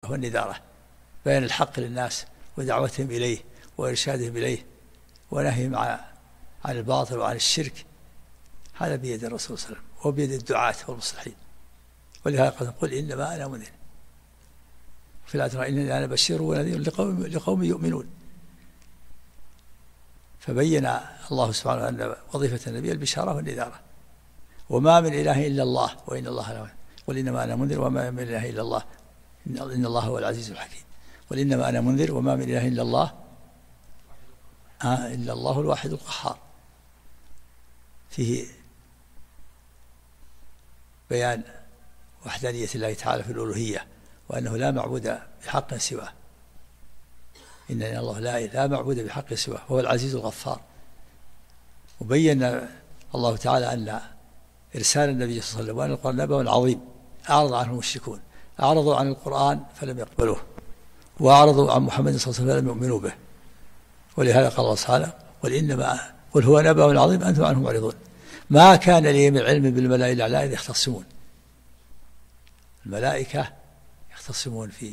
البشارة والنذارة، بيان الحق للناس ودعوتهم إليه وإرشادهم إليه ونهيهم عن الباطل وعن الشرك. هذا بيد الرسول صلى الله عليه وسلم وبيد الدعاة والمصلحين. ولهذا قل إنما أنا منذر في الآية إنني أنا بشير ونذير لقوم يؤمنون. فبين الله سبحانه أن وظيفة النبي البشارة والنذارة. وما من إله إلا الله وإن الله لا. قل إنما أنا منذر وما من إله إلا الله إن الله هو العزيز الحكيم. قل إنما أنا منذر وما من إله إلا الله إلا الله الواحد القهار. فيه بيان وحدانية الله تعالى في الألوهية وأنه لا معبود بحق سواه. إن الله لا معبود بحق سواه وهو العزيز الغفار. وبين الله تعالى أن إرسال النبي صلى الله عليه وسلم وأن القرآن نبأ عظيم أعرض عنه المشركون، أعرضوا عن القرآن فلم يقبلوه، وأعرضوا عن محمد صلى الله عليه وسلم فلم يؤمنوا به. ولهذا قال الله تعالى قل هو نبأ عظيم أنتم عنه معرضون. ما كان لي من علم بالملائكة الأعلى إذ يختصمون. الملائكة يختصمون في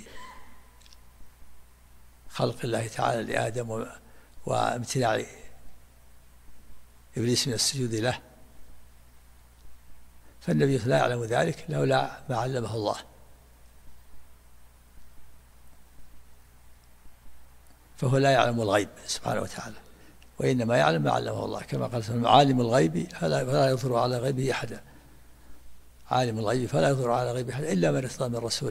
خلق الله تعالى لآدم وامتناع إبليس من السجود له، فالنبي لا يعلم ذلك لولا ما علمه الله. فهو لا يعلم الغيب سبحانه وتعالى، وإنما يعلم ما علمه الله، كما قال عالم الغيب فلا يظهر على غيبه أحدا. عالم الغيب فلا يظهر على غيبه أحدا إلا من ارتضى من الرسول.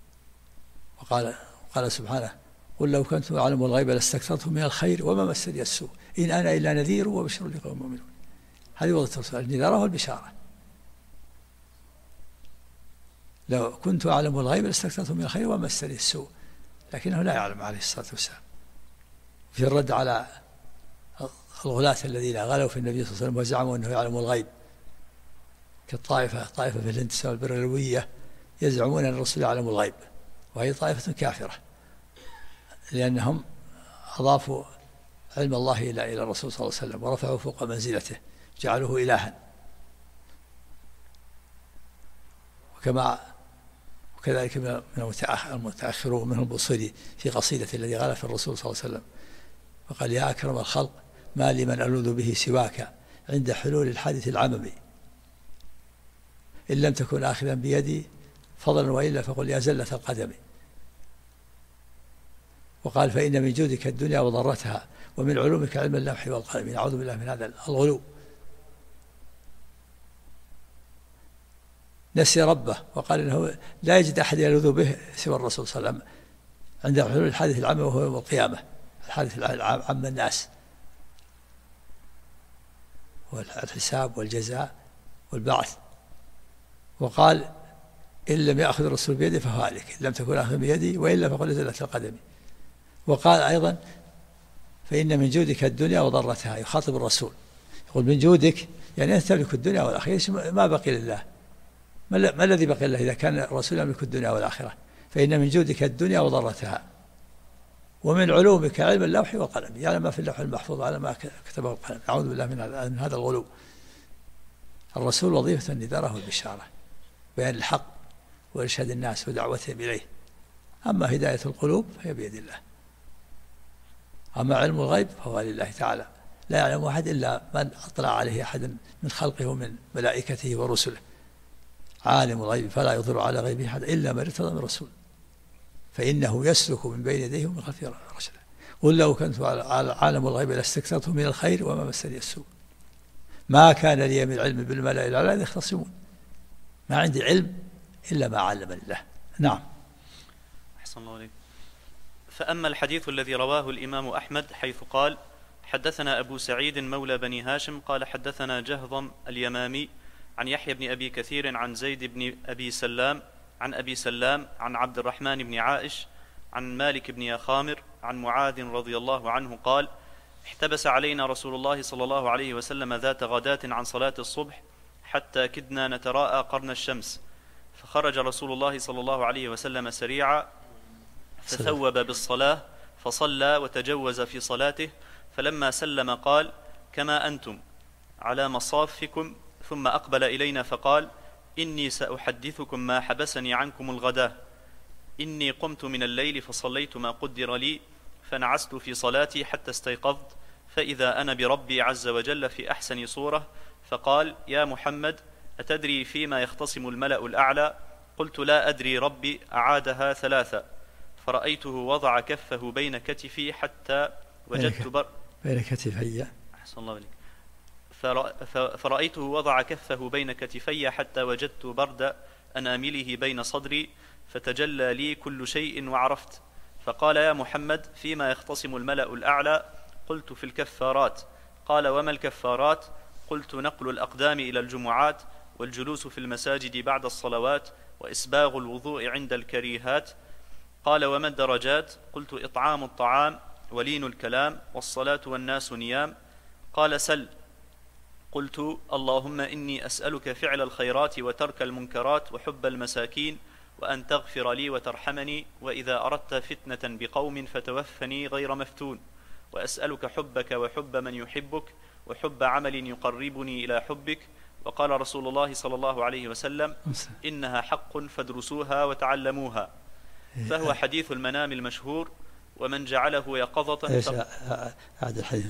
وقال سبحانه قل لو كنت أعلم الغيب لاستكثرت من الخير وما مسني السوء إن أنا إلا نذير وبشر لقوم يؤمنون. هذه وظيفة الرسول، النذارة والبشارة. لو كنت أعلم الغيب لاستكثرت من الخير وما مسني السوء، لكنه لا يعلم عليه الصلاة والسلام. في الرد على الغلاة الذين غلوا في النبي صلى الله عليه وسلم وزعموا أنه يعلم الغيب، كالطائفة في الهند تسمى البرلوية، يزعمون أن الرسول يعلم الغيب، وهي طائفة كافرة لأنهم أضافوا علم الله إلى الرسول صلى الله عليه وسلم ورفعوا فوق منزلته، جعلوه إلها. وكذلك من المتأخرون منهم البوصيري في قصيدة الذي غلا في الرسول صلى الله عليه وسلم فقال يا أكرم الخلق ما لمن ألوذ به سواك عند حلول الحادث العممي إن لم تكن آخذا بيدي فضلا وإلا فقل يا زلة القدم. وقال فإن من جودك الدنيا وضرتها ومن علومك علم اللوح والقلم. نعوذ بالله من هذا الغلو. نسي ربه وقال إنه لا يجد أحد يلوذ به سوى الرسول صلى الله عليه وسلم عند حلول الحادث العام وهو يوم القيامة، الحادث عام الناس والحساب والجزاء والبعث. وقال إن لم يأخذ الرسول بيدي فهو هالك، إن لم تكن أخذ بيدي وإلا فقل زلة القدم. وقال أيضا فإن من جودك الدنيا وضرتها، يخاطب الرسول يقول من جودك يعني أنت تملك الدنيا والآخرة، ما بقي لله، ما الذي بقي لله إذا كان الرسول يملك الدنيا والآخرة. فإن من جودك الدنيا وضرتها ومن علومك علم اللوح والقلم، يعني ما في اللوح المحفوظ على ما كتبه القلم. أعوذ بالله من هذا الغلو. الرسول وظيفة النذارة والبشارة، بيان الحق وإرشاد الناس ودعوتهم إليه. أما هداية القلوب فهي بيد الله. أما علم الغيب فهو لله تعالى، لا يعلم أحد إلا من أطلع عليه أحد من خلقه ومن ملائكته ورسله. عالم الغيب فلا يظهر على غيبه أحد إلا من ارتضى من رسول فإنه يسلك من بين يديه ومن خلفه رشدا. قل لو كنت على عالم الغيب لاستكثرت من الخير وما مسني السوء ما كان لي من علم بالملأ الأعلى إذ يختصمون. ما عندي علم إلا ما علمني الله. نعم. أحسن الله عليك. فأما الحديث الذي رواه الإمام أحمد حيث قال حدثنا أبو سعيد مولى بني هاشم قال حدثنا جهضم اليمامي عن يحيى بن أبي كثير عن زيد بن أبي سلام عن أبي سلام عن عبد الرحمن بن عائش عن مالك بن يخامر عن معاذ رضي الله عنه قال احتبس علينا رسول الله صلى الله عليه وسلم ذات غداة عن صلاة الصبح حتى كدنا نتراءى قرن الشمس، فخرج رسول الله صلى الله عليه وسلم سريعا فثوب بالصلاة فصلى وتجوز في صلاته، فلما سلم قال كما أنتم على مصافكم، ثم أقبل إلينا فقال إني سأحدثكم ما حبسني عنكم الغداة. إني قمت من الليل فصليت ما قدر لي فنعست في صلاتي حتى استيقظت فإذا أنا بربي عز وجل في أحسن صورة فقال يا محمد أتدري فيما يختصم الملأ الأعلى؟ قلت لا أدري ربي. أعادها ثلاثة فرأيته وضع كفه بين كتفي حتى وجدت بين كتفي. أحسن الله عليك. فرأيته وضع كفه بين كتفي حتى وجدت برد أنامله بين صدري فتجلى لي كل شيء وعرفت. فقال يا محمد فيما يختصم الملأ الأعلى؟ قلت في الكفارات. قال وما الكفارات؟ قلت نقل الأقدام إلى الجمعات والجلوس في المساجد بعد الصلوات وإسباغ الوضوء عند الكريهات. قال وما الدرجات؟ قلت إطعام الطعام ولين الكلام والصلاة والناس نيام. قال سل. قلت اللهم إني أسألك فعل الخيرات وترك المنكرات وحب المساكين وأن تغفر لي وترحمني وإذا أردت فتنة بقوم فتوفني غير مفتون وأسألك حبك وحب من يحبك وحب عمل يقربني إلى حبك. وقال رسول الله صلى الله عليه وسلم إنها حق فادرسوها وتعلموها. فهو حديث المنام المشهور ومن جعله يقظة هذا الحديث.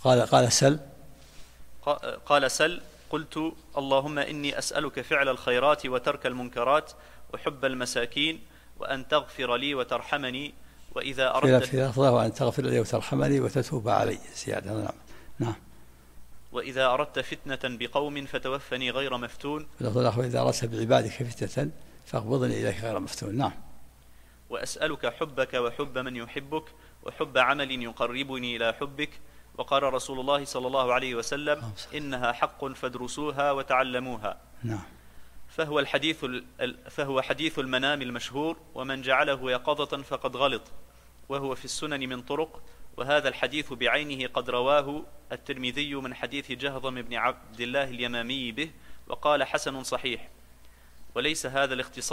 قال سل. قلت اللهم إني أسألك فعل الخيرات وترك المنكرات وحب المساكين وأن تغفر لي وترحمني وإذا أردت في لفظة وأن تغفر لي وترحمني وتتوب علي زيادة. نعم. وإذا أردت فتنة بقوم فتوفني غير مفتون. وإذا أردت بعبادك فتنة فاقبضني إليك غير مفتون. نعم. وأسألك حبك وحب من يحبك وحب عمل يقربني إلى حبك. وقال رسول الله صلى الله عليه وسلم إنها حق فادرسوها وتعلموها. نعم. فهو حديث المنام المشهور ومن جعله يقظة فقد غلط وهو في السنن من طرق. وهذا الحديث بعينه قد رواه الترمذي من حديث جهضم بن عبد الله اليمامي به وقال حسن صحيح. وليس هذا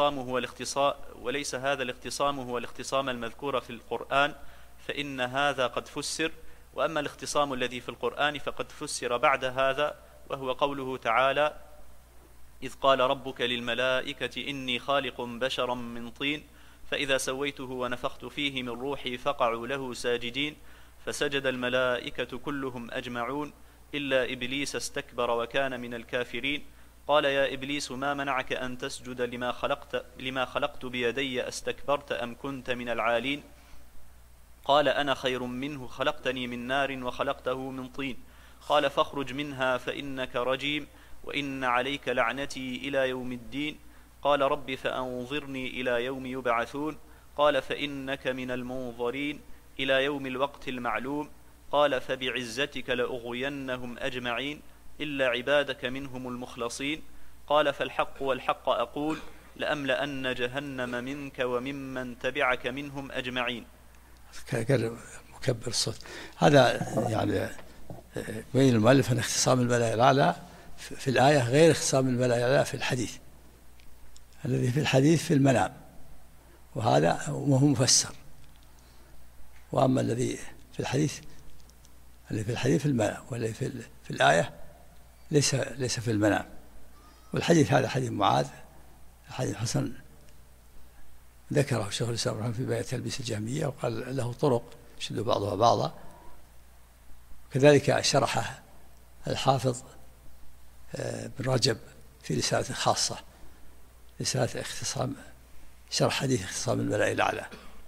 الاختصام هو الاختصام المذكور في القرآن فإن هذا قد فسر. وأما الاختصام الذي في القرآن فقد فسر بعد هذا وهو قوله تعالى إذ قال ربك للملائكة إني خالق بشرا من طين فإذا سويته ونفخت فيه من روحي فقعوا له ساجدين فسجد الملائكة كلهم أجمعون إلا إبليس استكبر وكان من الكافرين. قال يا إبليس ما منعك أن تسجد لما خلقت بيدي أستكبرت أم كنت من العالين؟ قال أنا خير منه خلقتني من نار وخلقته من طين. قال فاخرج منها فإنك رجيم وإن عليك لعنتي إلى يوم الدين. قال رب فأنظرني إلى يوم يبعثون. قال فإنك من المنظرين إلى يوم الوقت المعلوم. قال فبعزتك لأغوينهم أجمعين إلا عبادك منهم المخلصين. قال فالحق والحق أقول لأملأن جهنم منك وممن تبعك منهم أجمعين. مكبر الصوت. هذا يعني بين المؤلف أن اختصام الملأ الأعلى في الآية غير اختصام الملأ الأعلى في الحديث. الذي في الحديث في المنام وهذا وهو مفسر. وأما الذي في الحديث في المنام والذي في الآية ليس في المنام. والحديث هذا حديث معاذ حديث حسن ذكره شيخ الإسلام رحمه في بيان تلبيس الجهمية وقال له طرق يشد بعضها بعضا. كذلك شرحه الحافظ بن رجب في رسالة خاصة رسالة اختصام شرح حديث اختصام الملأ الأعلى.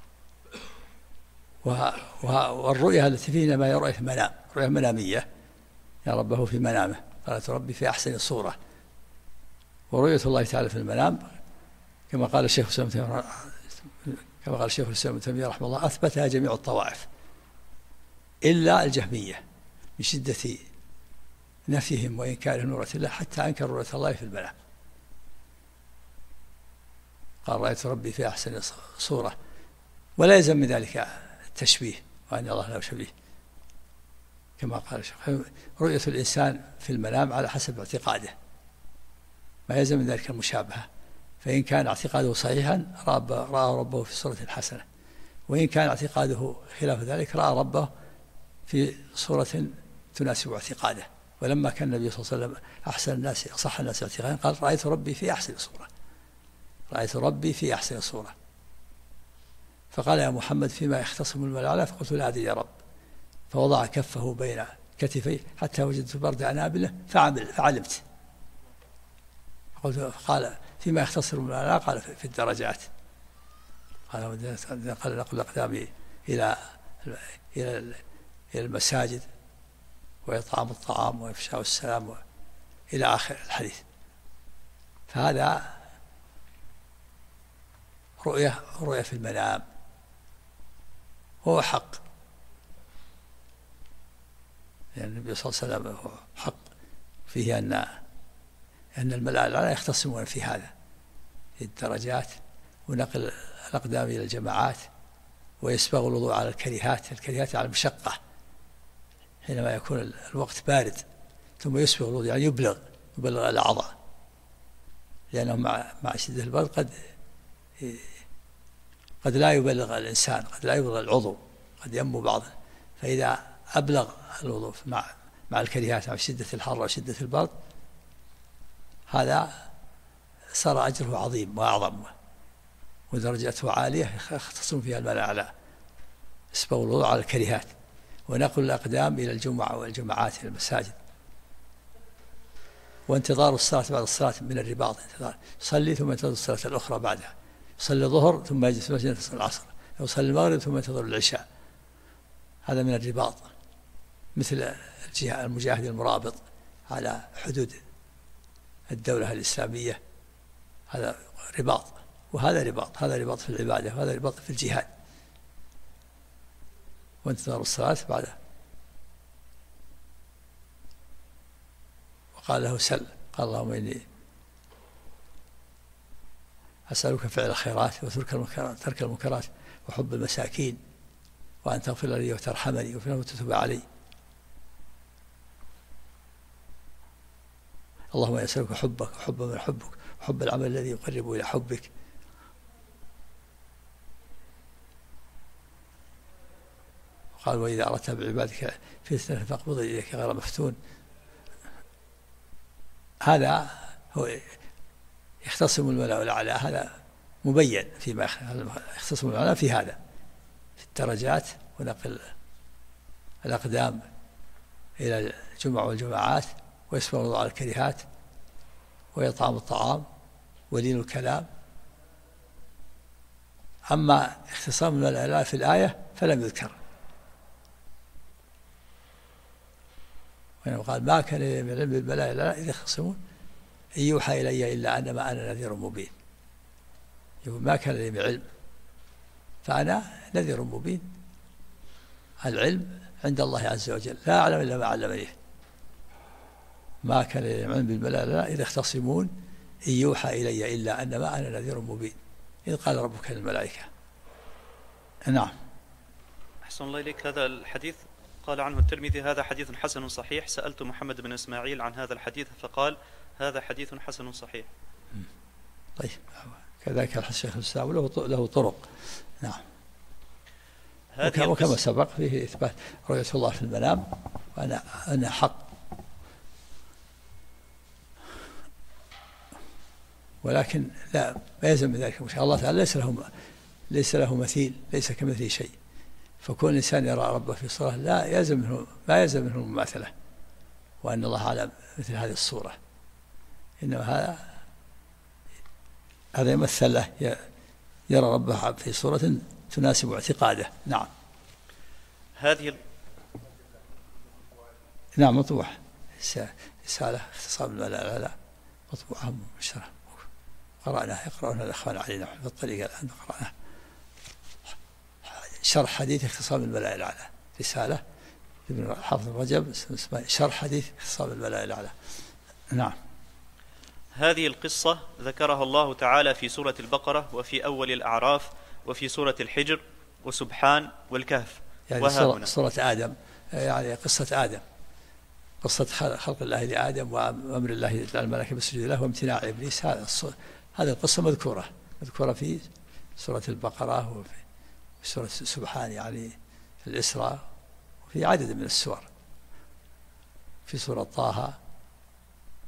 والرؤيا التي فيها ما يرى في المنام رؤيا منامية يا ربه في منامه قالت ربي في أحسن صورة. ورؤية الله تعالى في المنام كما قال الشيخ الإسلام ابن تيمية رحمه الله أثبتها جميع الطوائف إلا الجهمية من شدة نفيهم وإنكارهم رؤية الله حتى أنكروا رؤية الله في المنام. قال رأيت ربي في أحسن صورة ولا يلزم من ذلك التشبيه وأن الله له شبيه كما قال الشيخ. رؤية الإنسان في المنام على حسب اعتقاده ما يلزم من ذلك المشابهة. فإن كان اعتقاده صحيحا رأى ربه في صورة حسنة وإن كان اعتقاده خلاف ذلك رأى ربه في صورة تناسب اعتقاده. ولما كان النبي صلى الله عليه وسلم أحسن الناس أصح الناس اعتقادا قال رأيت ربي في أحسن صورة. رأيت ربي في أحسن صورة فقال يا محمد فيما يختصم الملأ الأعلى؟ فقلت لا أدري يا رب. فوضع كفه بين كتفي حتى وجدت برد أنابله فعلمت. قال فيما يختصر الملأ الأعلى؟ قال في الدرجات. قال نقل الأقدام إلى المساجد وإطعام الطعام وإفشاء السلام إلى آخر الحديث. فهذا رؤية في المنام، هو حق، يعني النبي صلى الله عليه وسلم هو حق فيه أن الملأ الأعلى يختصمون في هذا، في الدرجات ونقل الأقدام إلى الجماعات ويسبغ الوضوء على الكريهات على المشقة، حينما يكون الوقت بارد ثم يسبغ الوضوء يعني يبلغ الأعضاء، لأنه مع شدة البرد قد لا يبلغ الإنسان، قد لا يبلغ العضو، قد ينمو بعضه. فإذا أبلغ الوضوء مع الكريهات مع شدة الحر وشدة البرد، هذا صار أجره عظيم وأعظم ودرجته عالية، يختصم فيها الملأ الأعلى. يسبغ الوضوء على الكريهات ونقل الأقدام إلى الجمعة والجماعات إلى المساجد، وانتظار الصلاة بعد الصلاة من الرباط، يصلي ثم ينتظر الصلاة الأخرى بعدها، يصلي الظهر ثم يجلس في المسجد ينتظر العصر، يصلي المغرب ثم ينتظر العشاء. هذا من الرباط، مثل المجاهد المرابط على حدود الدولة الإسلامية، هذا رباط، وهذا رباط، هذا رباط في العبادة وهذا رباط في الجهاد. وانتظار الصلاة بعدها. وقال له سل، قال اللهم إني أسألك فعل الخيرات وترك المنكرات وحب المساكين، وأن تغفر لي وترحمني وتتوب علي. اللهم أسألك حبك وحب من حبك وحب العمل الذي يقرب إلى حبك. قال وإذا أردت بعبادك فتنة فاقبض إليك غير مفتون. هذا هو يختصم الملأ الأعلى، هذا مبين فيما يختصم العلماء في هذا، في الدرجات ونقل الأقدام إلى الجمع والجماعات ويسبغ الوضوء على الكريهات وإطعام الطعام ولين الكلام. أما اختصام الملأ الأعلى في الآية فلم يذكر، وقال ما كان لي من علم بالملأ الأعلى إذ يختصمون إن يوحى إلي إلا أنما أنا نذير مبين. يقول ما كان لي من علم، فأنا نذير مبين. العلم عند الله عز وجل، لا أعلم إلا ما علمني. ما كان لي من علم بالملأ الأعلى إذ يختصمون إن يوحى إلي إلا أنما أنا نذير مبين إذ قال ربك للملائكة. نعم. أحسن الله إليك. هذا الحديث قال عنه الترمذي هذا حديث حسن صحيح. سألت محمد بن إسماعيل عن هذا الحديث فقال هذا حديث حسن صحيح. طيب كذلك الشيخ الإسلام له طرق. نعم. وكما سبق فيه إثبات رؤية الله في المنام وأنا حق، ولكن لا ما يلزم من ذلك. ما شاء الله تعالى ليس له مثيل، ليس كمثله شيء. فكون الإنسان يرى ربه في صورة لا يلزم منه، ما يلزم منه المماثلة وأن الله على مثل هذه الصورة، إنما هذا يمثل له، يرى ربه في صورة تناسب اعتقاده. نعم. نعم مطبوع رسالة اختصام الملأ الأعلى مطبوعة مبشرة، يقرأونها الأخوان علينا في الطريقة الآن قرأناها. شرح حديث اختصام الملأ الأعلى، رسالة ابن حافظ رجب اسمها شرح حديث اختصام الملأ الأعلى. نعم. هذه القصة ذكرها الله تعالى في سورة البقرة وفي أول الأعراف وفي سورة الحجر وسبحان والكهف، يعني سورة آدم، يعني قصة آدم، قصة خلق الله لآدم وأمر الله الملائكة بالسجود له وامتناع إبليس. هذه القصة مذكورة في سورة البقرة وفي سورة سبحان، يعني في الإسراء، وفي عدد من السور، في سورة طه.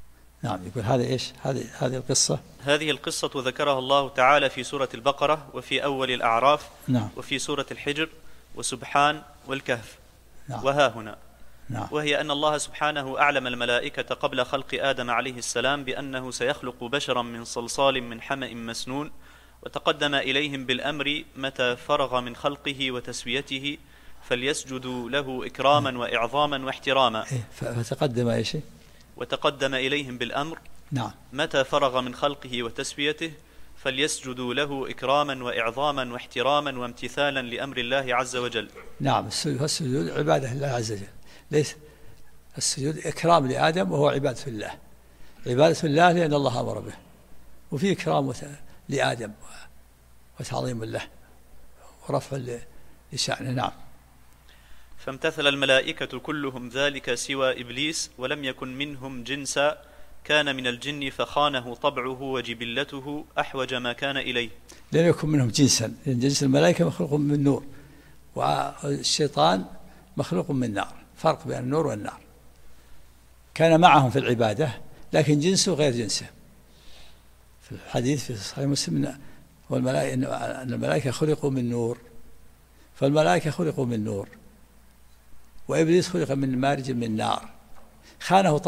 نعم. يقول هذا إيش؟ هذه القصة. هذه القصة ذكرها الله تعالى في سورة البقرة وفي أول الأعراف. نعم. وفي سورة الحجر وسبحان والكهف. نعم. وها هنا. نعم. وهي أن الله سبحانه أعلم الملائكة قبل خلق آدم عليه السلام بأنه سيخلق بشرا من صلصال من حمأ مسنون، وتقدم إليهم بالأمر متى فرغ من خلقه وتسويته فليسجدوا له إكراما وإعظاما واحتراما. فتقدم إيش؟ وتقدم إليهم بالأمر. نعم. متى فرغ من خلقه وتسويته فليسجدوا له إكراما وإعظاما واحتراما وامتثالا لأمر الله عز وجل. نعم. السجود عبادة الله عز وجل، ليس السجود إكرام لآدم وهو عبادة الله. عبادة الله لأن الله أمر به، وفي إكرام لآدم وتعظيم له ورفع لشأنه. نعم. فامتثل الملائكة كلهم ذلك سوى إبليس، ولم يكن منهم جنسا، كان من الجن فخانه طبعه وجبلته أحوج ما كان إليه. لم يكن منهم جنسا، لأن جنس الملائكة مخلوق من نور، والشيطان مخلوق من نار، فرق بين النور والنار. كان معهم في العبادة لكن جنسه غير جنسه. في الحديث في صحيح مسلم أن الملائكة خلقوا من نور، فالملائكة خلقوا من نور، وإبليس خلق من مارج من نار. خانه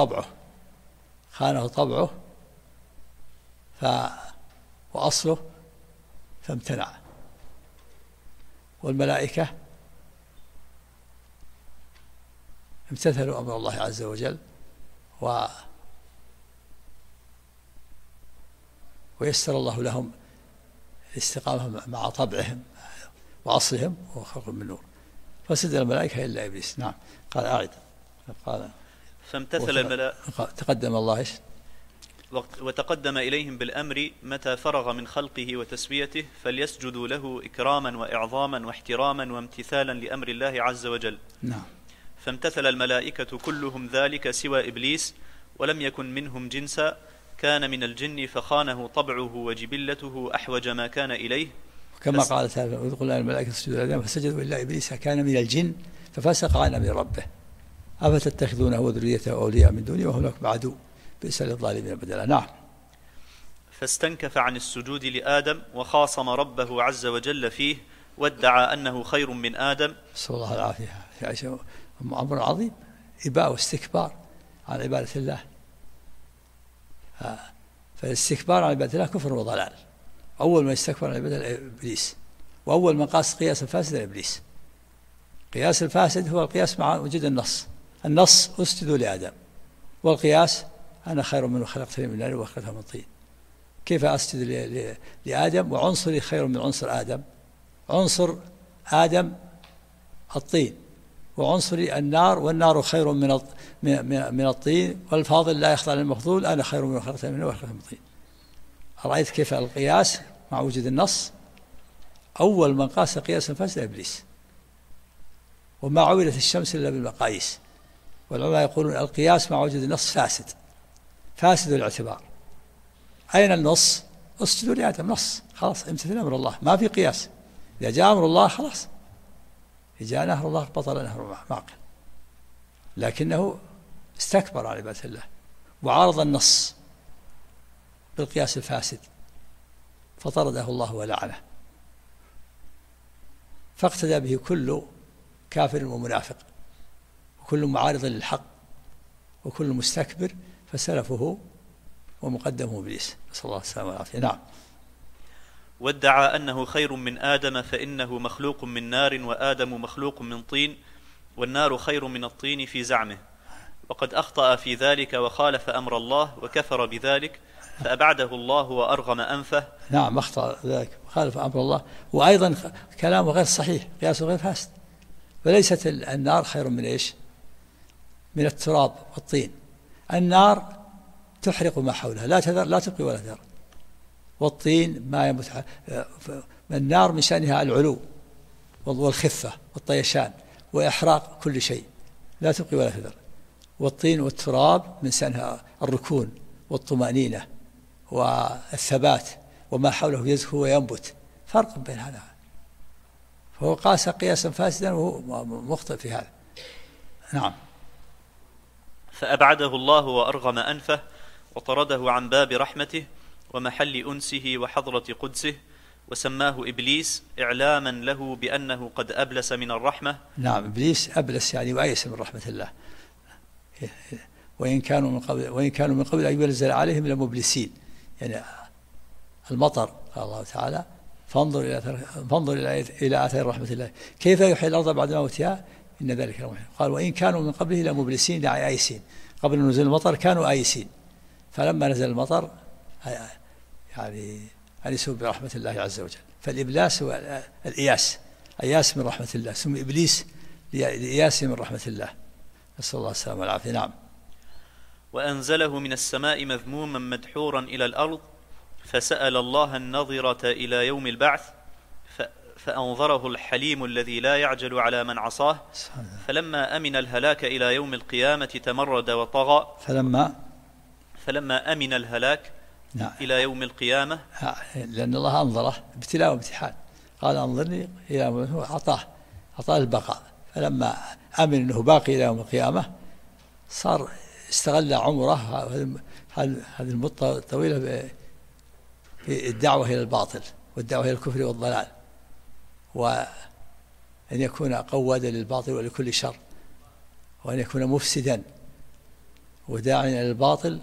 طبعه وأصله فامتنع، والملائكة امتثلوا أمر الله عز وجل ويسر الله لهم الاستقامة مع طبعهم وأصلهم وخلق من نور، فسجد الملائكة إلا إبليس. نعم. قال أعد. قال فامتثل الملائكة. تقدم الله إيش؟ وتقدم إليهم بالأمر متى فرغ من خلقه وتسويته فليسجدوا له إكراما وإعظاما واحتراما وامتثالا لأمر الله عز وجل. نعم. فامتثل الملائكة كلهم ذلك سوى إبليس، ولم يكن منهم جنسا، كان من الجن فخانه طبعه وجبلته أحوج ما كان إليه. كما قال تعالى: وإذ قلنا للملائكة اسجدوا لآدم فسجدوا إلا إبليس كان من الجن ففسق عن أمر ربه أفتتخذونه وذريته أولياء من دوني وهم لكم عدو بئس للظالمين بدلا. نعم. فاستنكف عن السجود لآدم وخاصم ربه عز وجل فيه، وادعى أنه خير من آدم. نسأل الله العافية. أمر عظيم، إباء واستكبار عن عبادة الله. فالاستكبار عن عبادة الله كفر وضلال. أول ما يستكبر عن عبادة الله إبليس، وأول من قاس قياس الفاسد إبليس. قياس الفاسد هو القياس مع وجود النص اسجدوا لآدم، والقياس أنا خير منه خلقتني من نار وخلقته من طين. كيف أسجد لآدم وعنصري خير من عنصر آدم؟ عنصر آدم الطين، وعنصري النار، والنار خير من الطين، والفاضل لا يخضع للمفضول، أنا خير منه خلقتني من نار وخلقته من طين. أرأيت كيف القياس مع وجود النص؟ أول من قاس قياس الفاسد إبليس. وما عولت الشمس إلا بالمقاييس، والعلماء يقولون القياس مع وجود النص فاسد الاعتبار. أين النص؟ اسجدوا لآدم، نص، خلاص، امتثل أمر الله، ما في قياس. إذا جاء أمر الله خلاص، إذا جاء نهر الله بطل نهر معقل. لكنه استكبر عن عبادة الله وعارض النص بالقياس الفاسد فطرده الله ولعنه، فاقتدى به كل كافر ومنافق وكل معارض للحق وكل مستكبر، فسلفه ومقدمه إبليس، نسأل الله السلامة والعافية. نعم. وادعى أنه خير من آدم فإنه مخلوق من نار وآدم مخلوق من طين، والنار خير من الطين في زعمه، وقد أخطأ في ذلك وخالف أمر الله وكفر بذلك فأبعده الله وأرغم أنفه. نعم، أخطأ ذلك وخالف أمر الله، وأيضا كلامه غير صحيح، قياسه غير فاسد. فليست النار خير من إيش؟ من التراب والطين. النار تحرق ما حولها، لا تبقي ولا تذر. والطين ما يمت. النار من شأنها العلو والخفة والطيشان وإحراق كل شيء، لا تبقي ولا تذر. والطين والتراب من شأنها الركون والطمأنينة والثبات، وما حوله يزهو وينبت. فرق بين هذا، فهو قاس قياسا فاسدا وهو مخطئ في هذا. نعم. فأبعده الله وأرغم أنفه، وطرده عن باب رحمته ومحل أنسه وحضرة قدسه، وسماه إبليس إعلاما له بأنه قد أبلس من الرحمة. نعم، إبليس أبلس يعني وأيس من رحمة الله، وإن كانوا من قبل أن ينزل عليهم لمبلسين. يعني المطر قال الله تعالى فانظر إلى آثار رحمة الله كيف يحيي الأرض بعد موتها إن ذلك لمحيي. قال وإن كانوا من قبله لمبلسين يعني آيسين، قبل نزول المطر كانوا آيسين، فلما نزل المطر يعني أنسوا برحمة الله عز وجل. فالإبلاس هو الإياس، إياس من رحمة الله، سمي إبليس لإياس من رحمة الله، نسأل الله السلامة والعافية. نعم. وأنزله من السماء مذموما مدحورا إلى الأرض، فسأل الله النظرة إلى يوم البعث، فأنظره الحليم الذي لا يعجل على من عصاه، فلما أمن الهلاك إلى يوم القيامة تمرد وطغى. فلما أمن الهلاك نعم. إلى يوم القيامة، لأن الله أنظره ابتلاء وامتحان، قال أنظرني إلى يوم، أعطاه البقاء، فلما أمن أنه باقي إلى يوم القيامة صار استغل عمره هذه المدة الطويلة في الدعوة إلى الباطل والدعوة إلى الكفر والضلال، وأن يكون قوادا للباطل ولكل شر، وأن يكون مفسدا وداعيا إلى الباطل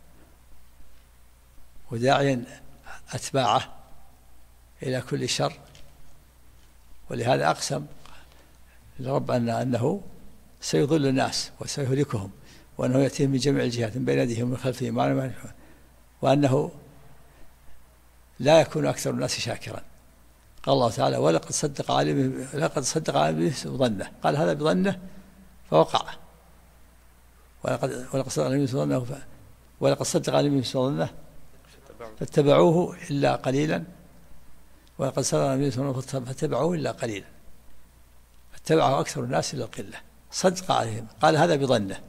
وداعيا أتباعه إلى كل شر. ولهذا أقسم الرب أنه سيضل الناس وسيهلكهم، وأنه يأتيهم من جميع الجهات من بين يديهم ومن خلفهم، وأنه لا يكون أكثر الناس شاكرا. قال الله تعالى ولقد صدق عليهم ظنه، قال هذا بظنه فوقع، ولقد صدق عليهم ظنه فاتبعوه إلا قليلا، ولقد صدق عليهم ظنه فاتبعوه إلا قليلا، فاتبعه أكثر الناس إلا القلة. صدق عليهم، قال هذا بظنه،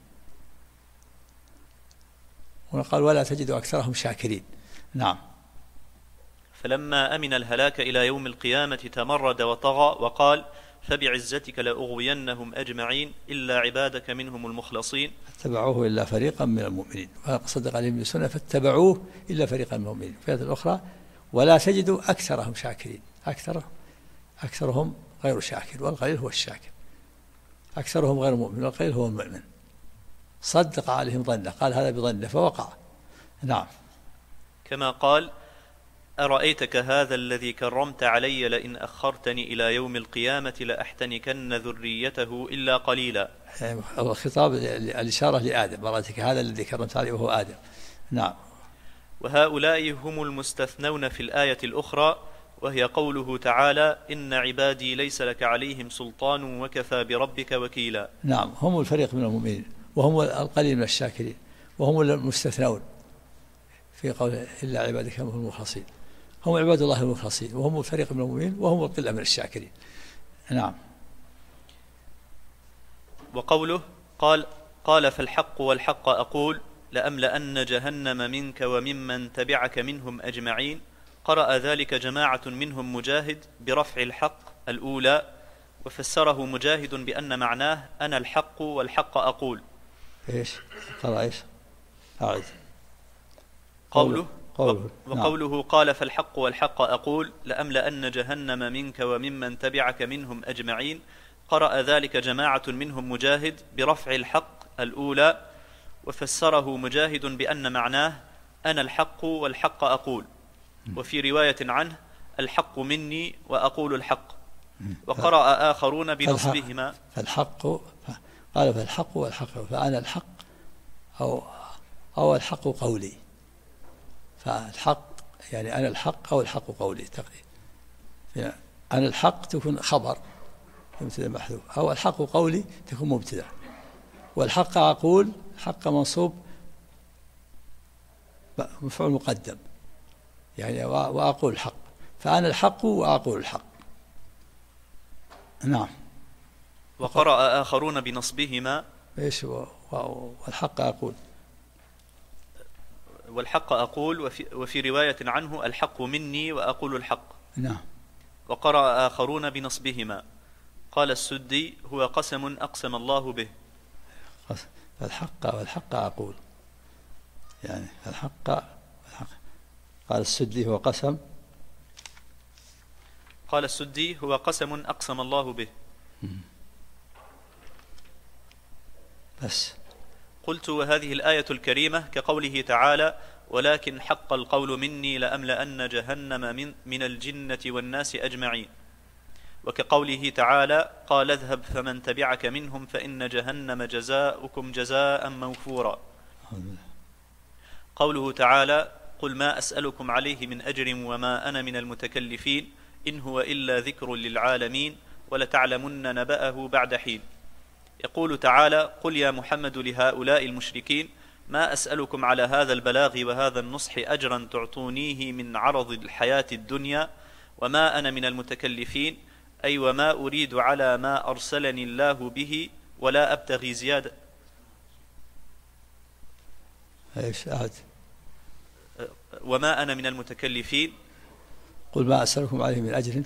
وقال ولا تجد أكثرهم شاكرين. نعم. فلما أمن الهلاك إلى يوم القيامة تمرد وطغى، وقال فبعزتك لأغوينهم أجمعين إلا عبادك منهم المخلصين. فاتبعوه إلا فريقا من المؤمنين، وصدق عليهم بالسنة فاتبعوه إلا فريقا من المؤمنين. في الآية الأخرى ولا تجد أكثرهم شاكرين، أكثرهم غير شاكر، والقليل هو الشاكر. أكثرهم غير مؤمن والقليل هو المؤمن. صدق عليهم ظنه، قال هذا بظنه فوقع. نعم. كما قال أرأيتك هذا الذي كرمت علي لئن أخرتني إلى يوم القيامة لأحتنكن ذريته إلا قليلا. الخطاب الإشارة لآدم، أرأيتك هذا الذي كرمت عليه وهو آدم. نعم. وهؤلاء هم المستثنون في الآية الأخرى، وهي قوله تعالى إن عبادي ليس لك عليهم سلطان وكفى بربك وكيلا. نعم، هم الفريق من المؤمنين، وهم القليل من الشاكرين، وهم المستثنون في قول إلا عبادك هم المخلصين. هم عباد الله المخلصين، وهم الفريق من المؤمنين، وهم القلة من الشاكرين. نعم. وقوله قال فالحق والحق أقول لأملأن جهنم منك وممن تبعك منهم أجمعين. قرأ ذلك جماعة منهم مجاهد برفع الحق الأولى، وفسره مجاهد بأن معناه أنا الحق والحق أقول. إيش قرأ إيش؟ أعد. قوله وقوله نعم. قال فالحق والحق أقول لأملأن جهنم منك وممن تبعك منهم أجمعين. قرأ ذلك جماعة منهم مجاهد برفع الحق الأولى، وفسره مجاهد بأن معناه أنا الحق والحق أقول، وفي رواية عنه الحق مني وأقول الحق. وقرأ آخرون بنصبهما فالحق، قال فالحق والحق، فأنا الحق أو الحق قولي، فالحق يعني أنا الحق أو الحق قولي تقريبا. أنا الحق تكون خبر مبتدأ محذوف، أو الحق قولي تكون مبتدأ، والحق أقول حق منصوب مفعول مقدم، يعني وأقول الحق، فأنا الحق وأقول الحق. نعم. وقرأ آخرون بنصبهما إيش والحق أقول، والحق أقول، وفي رواية عنه الحق مني وأقول الحق. نعم. وقرأ آخرون بنصبهما. قال السدي هو قسم أقسم الله به. الحق والحق أقول، يعني الحق. قال السدي هو قسم. قال السدي هو قسم أقسم الله به. بس. قلت وهذه الآية الكريمة كقوله تعالى ولكن حق القول مني لأملأن جهنم من الجنة والناس أجمعين، وكقوله تعالى قال اذهب فمن تبعك منهم فإن جهنم جزاؤكم جزاء موفورا. قوله تعالى قل ما أسألكم عليه من أجر وما أنا من المتكلفين إن هو إلا ذكر للعالمين ولتعلمن نبأه بعد حين. يقول تعالى قل يا محمد لهؤلاء المشركين ما أسألكم على هذا البلاغ وهذا النصح أجرا تعطونيه من عرض الحياة الدنيا وما أنا من المتكلفين، أي وما أريد على ما أرسلني الله به ولا أبتغي زيادة. وما أنا من المتكلفين. قل ما أسألكم عليه من أجر.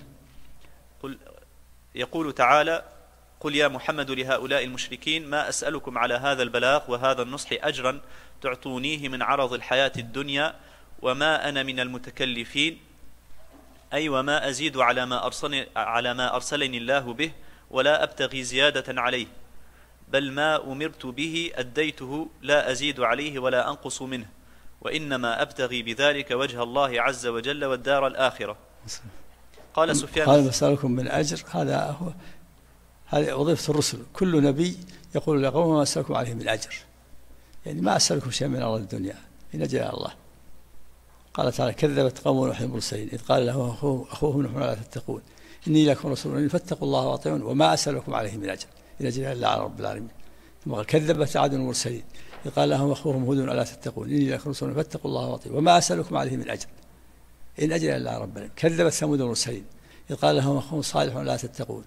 يقول تعالى قل يا محمد لهؤلاء المشركين ما أسألكم على هذا البلاغ وهذا النصح أجرا تعطونيه من عرض الحياة الدنيا وما أنا من المتكلفين، أي وما أزيد على ما أرسلني الله به ولا أبتغي زيادة عليه، بل ما أمرت به أديته لا أزيد عليه ولا أنقص منه، وإنما أبتغي بذلك وجه الله عز وجل والدار الآخرة. قال سفيان قال مسألكم من أجر، هذه وظيفة الرسل، كل نبي يقول لقومه ما أسألكم عليه من أجر، يعني ما أسألكم شيء من أرض الدنيا إن أجر الله. قال تعالى كذبت قوم نوح المرسلين إذ قال له أخوهم نوح لا تتقون إني لكم رسول فاتقوا الله وأطيعون وما أسألكم عليه من أجر إن أجر إلا على رب العالمين. ثم قال كذبت عاد المرسلين إذ قال لهم أخوهم هود ألا تتقون إني لكم رسول فاتقوا الله وأطيعون وما أسألكم عليه من أجر إن أجر إلا على رب العالمين. كذبت ثمود المرسلين إذ قال لهم أخوهم صالح لا تتقون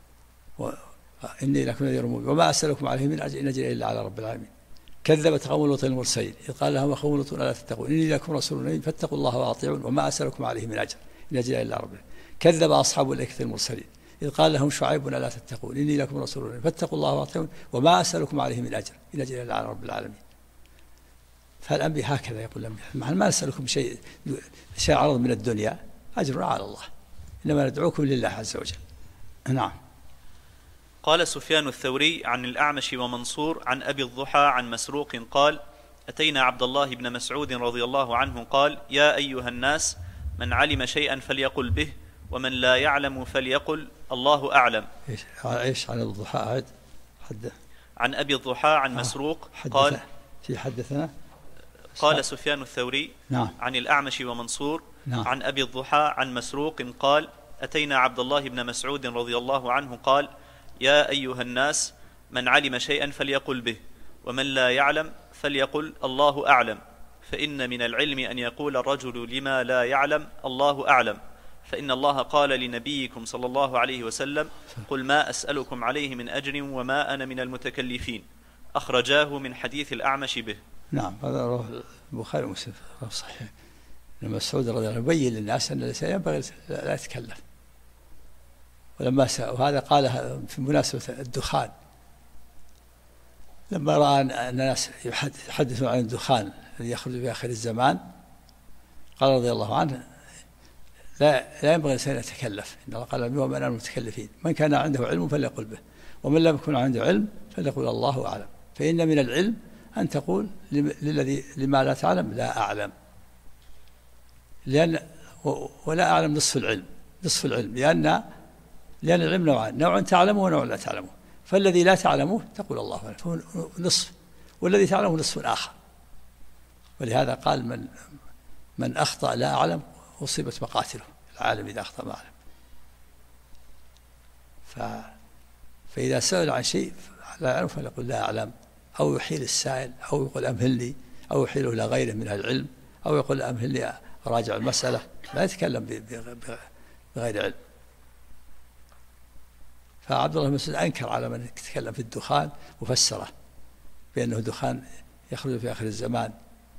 إني لكم نذير مبين وما أسألكم عليه من أجر إن أجر إلا على رب العالمين. كذبت قوم لوط المرسلين إذ قال لهم أخوهم لوط ألا تتقون إني لكم رسول أمين فاتقوا الله وأطيعون وما أسألكم عليه من أجر إن أجر إلا على رب العالمين. كذب أصحاب الأيكة المرسلين إذ قال لهم شعيب ألا تتقون إني لكم رسول أمين فاتقوا الله وأطيعون وما أسألكم عليه من أجر إن أجر إلا على رب العالمين. فالأنبياء هكذا يقول الأنبياء ما نسألكم شيء عرض من الدنيا، أجر على الله، إنما ندعوكم لله عز وجل. نعم. قال سفيان الثوري عن الأعمش ومنصور عن أبي الضحى عن مسروق قال أتينا عبد الله بن مسعود رضي الله عنه قال يا أيها الناس من علم شيئا فليقل به ومن لا يعلم فليقل الله أعلم. إيش عن الضحى عن أبي الضحى عن مسروق قال في حدثنا قال سفيان الثوري نعم. عن الأعمش ومنصور نعم. عن أبي الضحى عن مسروق قال أتينا عبد الله بن مسعود رضي الله عنه قال يا أيها الناس من علم شيئا فليقل به ومن لا يعلم فليقل الله أعلم، فإن من العلم أن يقول الرجل لما لا يعلم الله أعلم، فإن الله قال لنبيكم صلى الله عليه وسلم قل ما أسألكم عليه من أجر وما أنا من المتكلفين. أخرجاه من حديث الأعمش به. نعم هذا رواه البخاري ومسلم صحيح. لما مسعود رضي الله عنه يبين للناس أن الإنسان ينبغي لا يتكلف، ولما وهذا قالها في مناسبة الدخان لما رأى أن الناس يحدثون عن الدخان الذي يخرج في آخر الزمان قال رضي الله عنه لا ينبغي الإنسان يتكلف، إن الله قال ومن المتكلفين من كان عنده علم فليقل به ومن لم يكن عنده علم فليقل الله أعلم، فإن من العلم أن تقول لما لا تعلم لا أعلم، ولا أعلم نصف العلم لأن العلم نوعان، نوع تعلمه ونوع لا تعلمه، فالذي لا تعلمه تقول الله أعلم فهو نصف، والذي تعلمه نصف آخر. ولهذا قال من أخطأ لا أعلم أصيبت مقاتله، العالم إذا أخطأ ما أعلم. فإذا سأل عن شيء لا يعلم فليقول لا أعلم، أو يحيل السائل، أو يقول أمهلني، أو يحيله إلى غيره من العلم، أو يقول أمهلني أراجع المسألة، لا يتكلم بغير علم. فعبد الله بن مسعود أنكر على من يتكلم في الدخان وفسره بأنه دخان يخرج في آخر الزمان،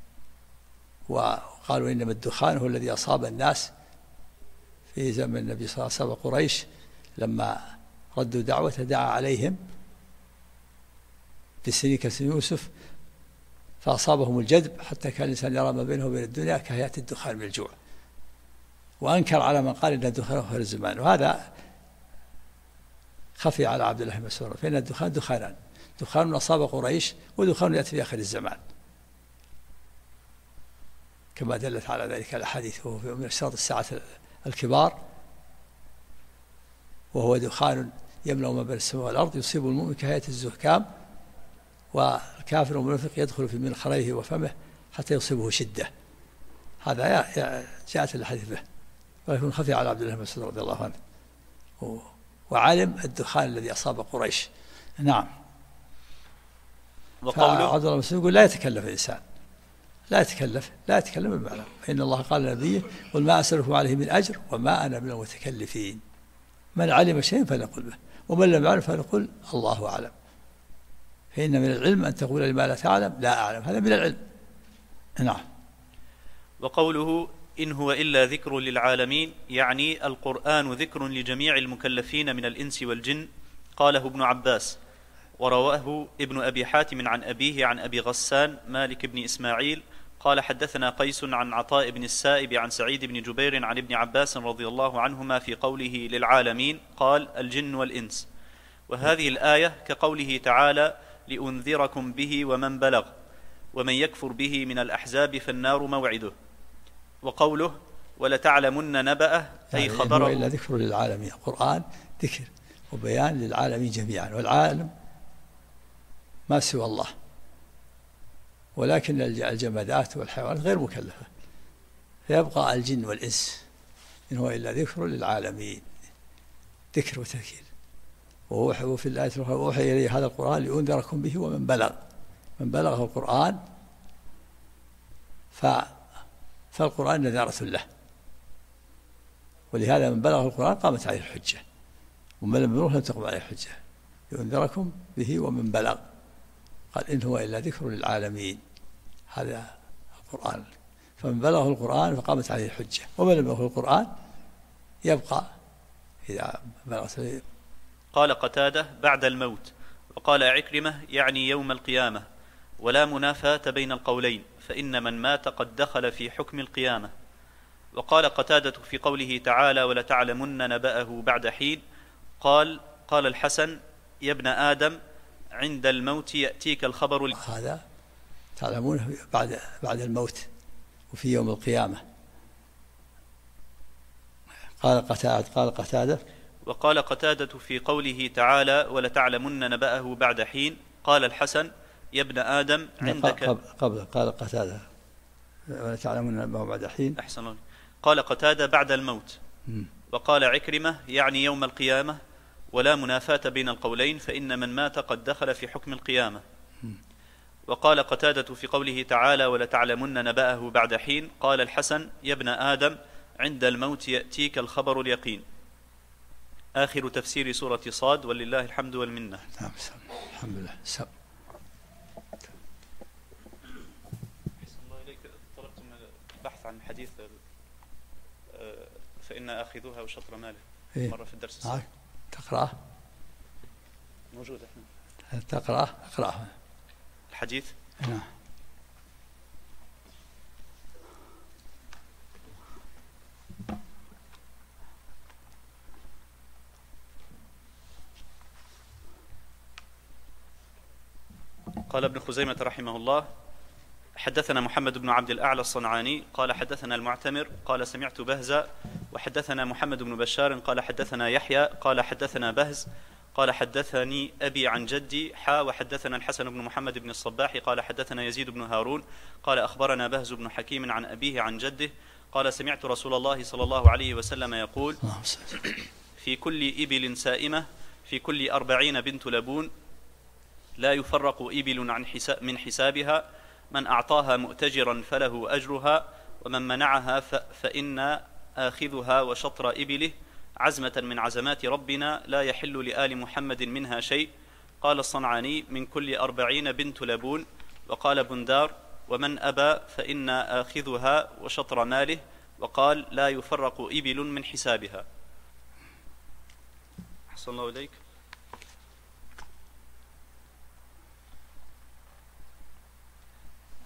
وقالوا إنما الدخان هو الذي أصاب الناس في زمن النبي صلى الله عليه وسلم. قريش لما ردوا دعوته دعا عليهم بسنين كسن يوسف فأصابهم الجذب حتى كان الإنسان يرى ما بينه وبين الدنيا كهيئة الدخان من الجوع، وأنكر على من قال إن الدخان آخر الزمان، وهذا خفي على عبد الله بن مسعود، فإن الدخان دخانان، دخان أصاب قريش ودخان يأتي في آخر الزمان كما دلت على ذلك الأحاديث، وهو من أشراط الساعة الكبار، وهو دخان يملأ ما بين السماء والأرض يصيب المؤمن كهيئة الزكام، والكافر والمنافق يدخل في منخريه وفمه حتى يصيبه شدة. هذا جاءت الحديث به، ولكن خفي على عبد الله بن مسعود رضي الله عنه، وعلم الدخان الذي أصاب قريش. نعم. وقوله عبد الله بن مسعود يقول لا يتكلف الإنسان، لا يتكلم بالمعنى، فإن الله قال لنبيه قل ما أسألكم عليه من أجر وما أنا من المتكلفين، من علم شيئا فليقل به ومن لم يعلم فليقل الله أعلم، فإن من العلم أن تقول لما لا تعلم لا أعلم، هذا من العلم. نعم. وقوله إن هو إلا ذكر للعالمين، يعني القرآن ذكر لجميع المكلفين من الإنس والجن، قاله ابن عباس. ورواه ابن أبي حاتم عن أبيه عن أبي غسان مالك بن إسماعيل قال حدثنا قيس عن عطاء بن السائب عن سعيد بن جبير عن ابن عباس رضي الله عنهما في قوله للعالمين قال الجن والإنس. وهذه الآية كقوله تعالى لأنذركم به ومن بلغ، ومن يكفر به من الأحزاب فالنار موعده. وقوله ولتعلمن نبأه أي خبره، هو إلا ذكر للعالمين، القرآن ذكر وبيان للعالمين جميعا، والعالم ما سوى الله، ولكن الجمادات والحيوانات غير مكلفة، فيبقى الجن والإنس، إن هو إلا ذكر للعالمين، ذكر وتذكير. وفي الآية الأخرى أوحي إلي هذا القرآن لأنذركم به ومن بلغ، من بلغه القرآن فالقرآن نذارة له، ولهذا من بلغه القرآن قامت عليه الحجة، ومن لم يبلغه لم تقم عليه الحجة. لأنذركم به ومن بلغ، قال إن هو إلا ذكر للعالمين، هذا القرآن، فمن بلغه القرآن فقامت عليه الحجة، ومن لم يبلغه القرآن يبقى إذا بلغت. قال قتادة بعد الموت. وقال عكرمة يعني يوم القيامة، ولا منافاة بين القولين، فإن من مات قد دخل في حكم القيامة. وقال قتادة في قوله تعالى ولتعلمن نبأه بعد حين، قال الحسن يا ابن آدم عند الموت يأتيك الخبر. هذا تعلمونه بعد الموت وفي يوم القيامة. قال قتادة وقال قتادة في قوله تعالى ولتعلمن نبأه بعد حين، قال الحسن يا ابن آدم عندك قال قتادة ولتعلمن نبأه بعد حين، أحسن الله. قال قتادة بعد الموت. وقال عكرمة يعني يوم القيامة، ولا منافاة بين القولين، فإن من مات قد دخل في حكم القيامة. وقال قتادة في قوله تعالى ولتعلمن نبأه بعد حين، قال الحسن يا ابن آدم عند الموت يأتيك الخبر اليقين. آخر تفسير سورة صاد، ولله الحمد والمنة. نعم الحمد لله. الله إليك، طلبتم البحث عن حديث فإن آخذوها وشطر ماله مرة في الدرس السابق. تقرأه موجود احنا تقرأه اقرأه الحديث. نعم. قال ابن خزيمة رحمه الله حدثنا محمد بن عبد الأعلى الصنعاني قال حدثنا المعتمر قال سمعت بهزا، وحدثنا محمد بن بشار قال حدثنا يحيى قال حدثنا بهز قال حدثني أبي عن جدي وحدثنا الحسن بن محمد بن الصباح قال حدثنا يزيد بن هارون قال أخبرنا بهز بن حكيم عن أبيه عن جده قال سمعت رسول الله صلى الله عليه وسلم يقول في كل إبل سائمة في كل 40 بنت لبون، لا يفرق إبل من حسابها، من أعطاها مؤتجرا فله أجرها، ومن منعها فإن آخذها وشطر إبله عزمة من عزمات ربنا لا يحل لآل محمد منها شيء. قال الصنعاني من كل 40 بنت لبون. وقال بندار ومن أبى فإن آخذها وشطر ماله. وقال لا يفرق إبل من حسابها. أحسن الله إليك.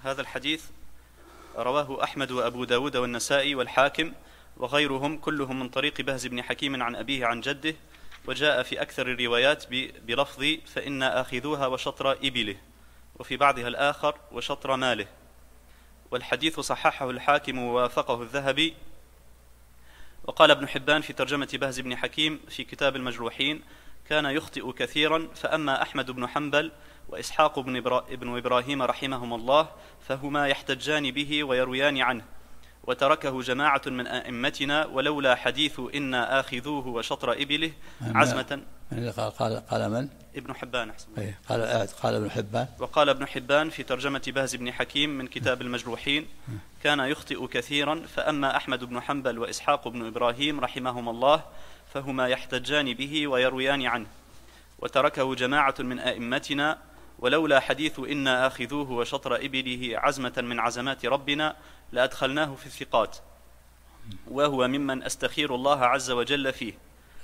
هذا الحديث رواه أحمد وأبو داود والنسائي والحاكم وغيرهم كلهم من طريق بهز بن حكيم عن أبيه عن جده، وجاء في أكثر الروايات بلفظ فإنا آخذوها وشطر إبله، وفي بعضها الآخر وشطر ماله. والحديث صححه الحاكم ووافقه الذهبي. وقال ابن حبان في ترجمة بهز بن حكيم في كتاب المجروحين: كان يخطئ كثيرا، فأما أحمد بن حنبل وإسحاق بن إبراهيم رحمهما الله فهما يحتجان به ويرويان عنه، وتركه جماعة من أئمتنا، ولولا حديث إنا آخذوه وشطر إبله عزمة. قال من؟ ابن حبان. قال ابن حبان. وقال ابن حبان في ترجمة بهز بن حكيم من كتاب المجروحين: كان يخطئ كثيرا، فأما أحمد بن حنبل وإسحاق بن إبراهيم رحمهما الله فهما يحتجان به ويرويان عنه، وتركه جماعة من أئمتنا، ولولا حديث إنا آخذوه وشطر إبله عزمة من عزمات ربنا لأدخلناه في الثقات، وهو ممن أستخير الله عز وجل فيه.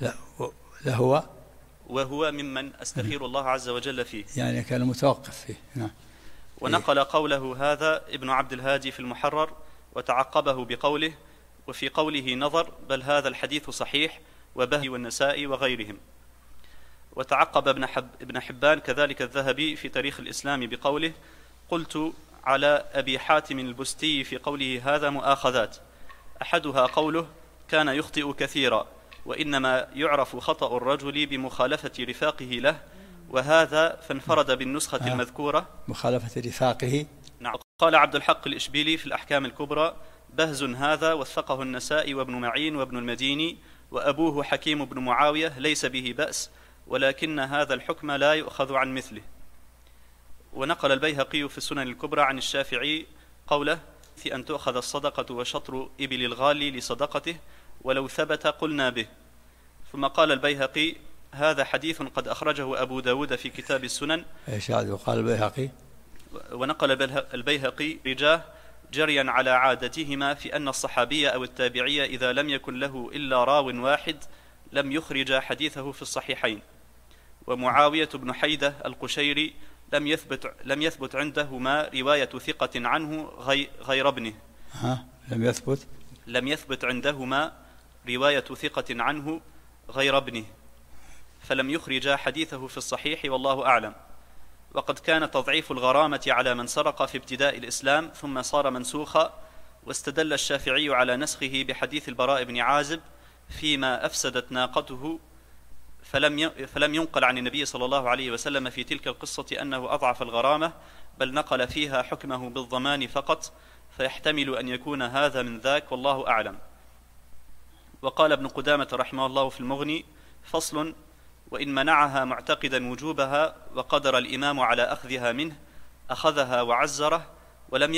وهو ممن أستخير الله عز وجل فيه، يعني كان متوقف فيه. نعم. ونقل قوله هذا ابن عبد الهادي في المحرر، وتعقبه بقوله: وفي قوله نظر، بل هذا الحديث صحيح، وبهي والنسائي وغيرهم. وتعقب ابن حبان كذلك الذهبي في تاريخ الإسلام بقوله: قلت على أبي حاتم البستي في قوله هذا مؤاخذات، أحدها قوله كان يخطئ كثيرا، وإنما يعرف خطأ الرجل بمخالفة رفاقه له، وهذا فانفرد بالنسخة المذكورة. مخالفة رفاقه. نعم. قال عبد الحق الإشبيلي في الأحكام الكبرى: بهز هذا وثقه النسائي وابن معين وابن المديني، وأبوه حكيم بن معاوية ليس به بأس، ولكن هذا الحكم لا يؤخذ عن مثله. ونقل البيهقي في السنن الكبرى عن الشافعي قوله: في أن تؤخذ الصدقة وشطر إبل الغالي لصدقته، ولو ثبت قلنا به. ثم قال البيهقي: هذا حديث قد أخرجه أبو داود في كتاب السنن. وقال البيهقي: ونقل البيهقي رجاه جريا على عادتهما في أن الصحابي أو التابعي إذا لم يكن له إلا راو واحد لم يخرج حديثه في الصحيحين. ومعاوية بن حيدة القشيري لم يثبت عندهما رواية ثقة عنه غير ابنه. لم يثبت عندهما رواية ثقة عنه غير ابنه، فلم يخرج حديثه في الصحيح، والله أعلم. وقد كان تضعيف الغرامة على من سرق في ابتداء الإسلام ثم صار منسوخا، واستدل الشافعي على نسخه بحديث البراء بن عازب فيما أفسدت ناقته، فلم ينقل عن النبي صلى الله عليه وسلم في تلك القصة أنه أضعف الغرامة، بل نقل فيها حكمه بالضمان فقط، فيحتمل أن يكون هذا من ذاك، والله أعلم. وقال ابن قدامة رحمه الله في المغني: فصل: وإن منعها معتقدا وجوبها وقدر الإمام على أخذها منه أخذها وعزره، ولم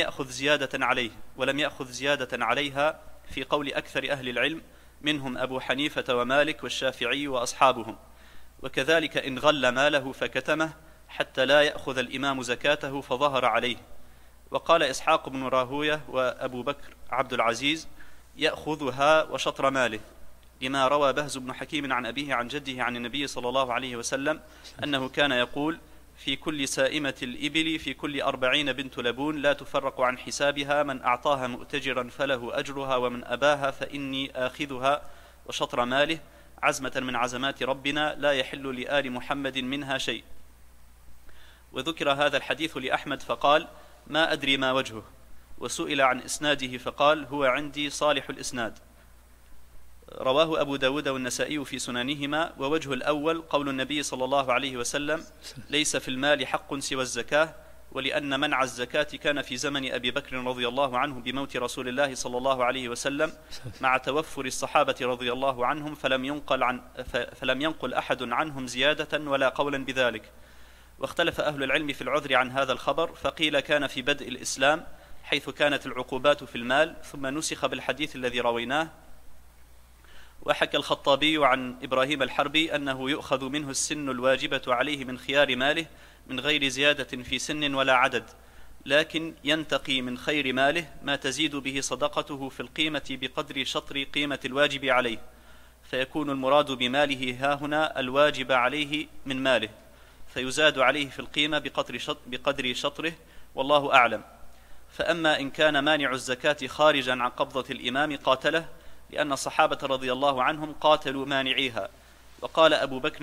يأخذ زيادة عليها في قول أكثر أهل العلم، منهم أبو حنيفة ومالك والشافعي وأصحابهم. وكذلك إن غل ماله فكتمه حتى لا يأخذ الإمام زكاته فظهر عليه. وقال إسحاق بن راهوية وأبو بكر عبد العزيز: يأخذها وشطر ماله، لما روى بهز بن حكيم عن أبيه عن جده عن النبي صلى الله عليه وسلم أنه كان يقول: في كل سائمة الإبل في كل 40 بنت لبون لا تفرق عن حسابها، من أعطاها مؤتجرا فله أجرها، ومن أباها فإني آخذها وشطر ماله عزمة من عزمات ربنا لا يحل لآل محمد منها شيء. وذكر هذا الحديث لأحمد فقال: ما أدري ما وجهه. وسئل عن إسناده فقال: هو عندي صالح الإسناد. رواه أبو داود والنسائي في سننهما. ووجه الأول قول النبي صلى الله عليه وسلم: ليس في المال حق سوى الزكاة، ولأن منع الزكاة كان في زمن أبي بكر رضي الله عنه بموت رسول الله صلى الله عليه وسلم، مع توفر الصحابة رضي الله عنهم، فلم ينقل أحد عنهم زيادة ولا قولا بذلك. واختلف أهل العلم في العذر عن هذا الخبر، فقيل كان في بدء الإسلام حيث كانت العقوبات في المال، ثم نسخ بالحديث الذي رويناه. وحكى الخطابي عن إبراهيم الحربي أنه يؤخذ منه السن الواجبة عليه من خيار ماله من غير زيادة في سن ولا عدد، لكن ينتقي من خير ماله ما تزيد به صدقته في القيمة بقدر شطر قيمة الواجب عليه، فيكون المراد بماله هاهنا الواجب عليه من ماله، فيزاد عليه في القيمة بقدر شطره، والله أعلم. فأما إن كان مانع الزكاة خارجا عن قبضة الإمام قاتله، لأن الصحابة رضي الله عنهم قاتلوا مانعيها. وقال أبو بكر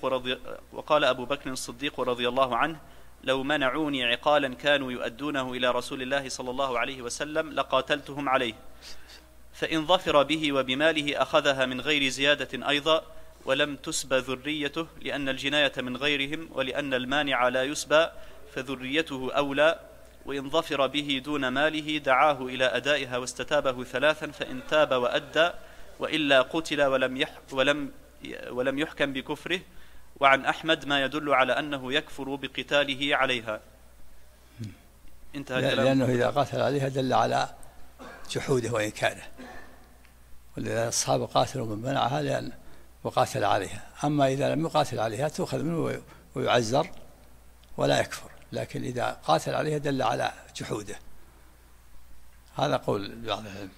الصديق رضي الله عنه: لو منعوني عقالا كانوا يؤدونه إلى رسول الله صلى الله عليه وسلم لقاتلتهم عليه، فإن ظفر به وبماله أخذها من غير زيادة أيضا، ولم تسبى ذريته، لأن الجناية من غيرهم، ولأن المانع لا يسبى فذريته أولى. وإن ظفر به دون ماله دعاه إلى أدائها واستتابه 3، فإن تاب وأدى، وإلا قتل ولم يحكم بكفره. وعن أحمد ما يدل على أنه يكفر بقتاله عليها. انتهى كلام. لأنه إذا قاتل عليها دل على جحوده وإنكاره، ولذا الصحابة قاتلوا من منعها لأن وقاتل عليها. أما إذا لم يقاتل عليها تؤخذ منه ويعزر ولا يكفر، لكن إذا قاتل عليها دل على جحوده. هذا قول بعض العلم.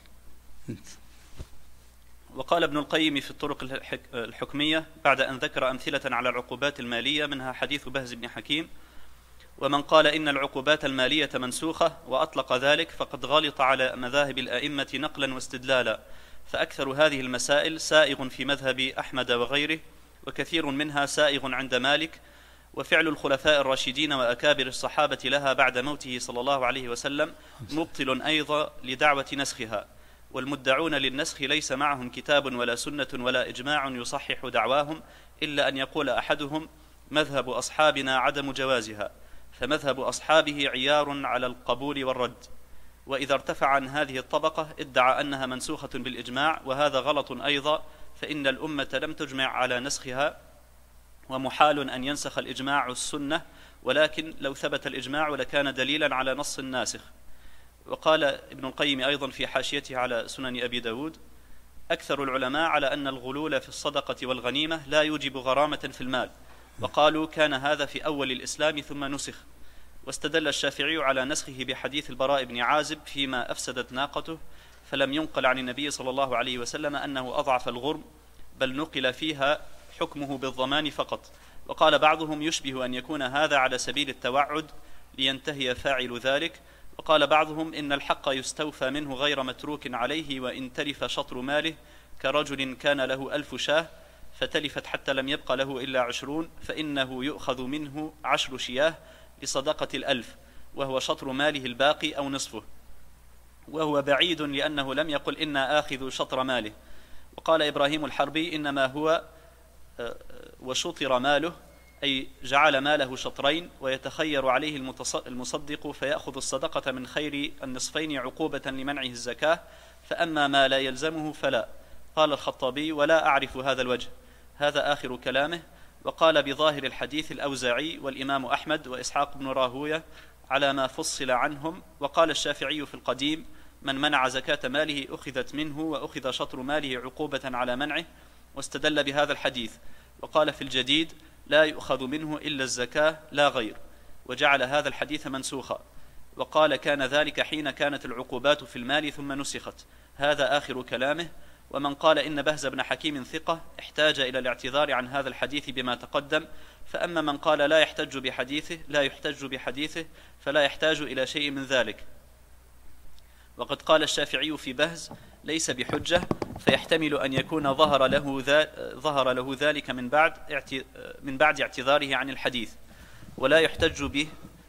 وقال ابن القيم في الطرق الحكمية بعد أن ذكر أمثلة على العقوبات المالية، منها حديث بهز بن حكيم: ومن قال إن العقوبات المالية منسوخة وأطلق ذلك فقد غلط على مذاهب الأئمة نقلا واستدلالا، فأكثر هذه المسائل سائغ في مذهب أحمد وغيره، وكثير منها سائغ عند مالك. وفعل الخلفاء الراشدين وأكابر الصحابة لها بعد موته صلى الله عليه وسلم مبطل أيضا لدعوة نسخها، والمدعون للنسخ ليس معهم كتاب ولا سنة ولا إجماع يصحح دعواهم، إلا أن يقول أحدهم: مذهب أصحابنا عدم جوازها، فمذهب أصحابه عيار على القبول والرد. وإذا ارتفع عن هذه الطبقة ادعى أنها منسوخة بالإجماع، وهذا غلط أيضا، فإن الأمة لم تجمع على نسخها، ومحال أن ينسخ الإجماع السنة، ولكن لو ثبت الإجماع لكان دليلا على نص الناسخ. وقال ابن القيم أيضا في حاشيته على سنن أبي داود: أكثر العلماء على أن الغلول في الصدقة والغنيمة لا يوجب غرامة في المال، وقالوا كان هذا في أول الإسلام ثم نسخ. واستدل الشافعي على نسخه بحديث البراء بن عازب فيما أفسدت ناقته، فلم ينقل عن النبي صلى الله عليه وسلم أنه أضعف الغرم، بل نقل فيها حكمه بالضمان فقط. وقال بعضهم: يشبه أن يكون هذا على سبيل التوعد لينتهي فاعل ذلك. وقال بعضهم: إن الحق يستوفى منه غير متروك عليه، وإن تلف شطر ماله، كرجل كان له 1000 شاة فتلفت حتى لم يبق له إلا 20، فإنه يؤخذ منه 10 شياه لصدقة 1000، وهو شطر ماله الباقي أو نصفه، وهو بعيد لأنه لم يقل إنا آخذ شطر ماله. وقال إبراهيم الحربي: إنما هو وشطر ماله، أي جعل ماله شطرين، ويتخير عليه المصدق فيأخذ الصدقة من خير النصفين عقوبة لمنعه الزكاة، فأما ما لا يلزمه فلا. قال الخطابي: ولا أعرف هذا الوجه. هذا آخر كلامه. وقال بظاهر الحديث الأوزاعي والإمام أحمد وإسحاق بن راهوية على ما فصل عنهم. وقال الشافعي في القديم: من منع زكاة ماله أخذت منه، وأخذ شطر ماله عقوبة على منعه، واستدل بهذا الحديث. وقال في الجديد: لا يؤخذ منه إلا الزكاة لا غير، وجعل هذا الحديث منسوخا. وقال: كان ذلك حين كانت العقوبات في المال ثم نسخت. هذا آخر كلامه. ومن قال إن بهز بن حكيم ثقة احتاج إلى الاعتذار عن هذا الحديث بما تقدم. فأما من قال لا يحتج بحديثه فلا يحتاج إلى شيء من ذلك. وقد قال الشافعي في بهز: ليس بحجة، فيحتمل أن يكون ظهر له ذلك من بعد اعتذاره عن الحديث، ولا يحتج به،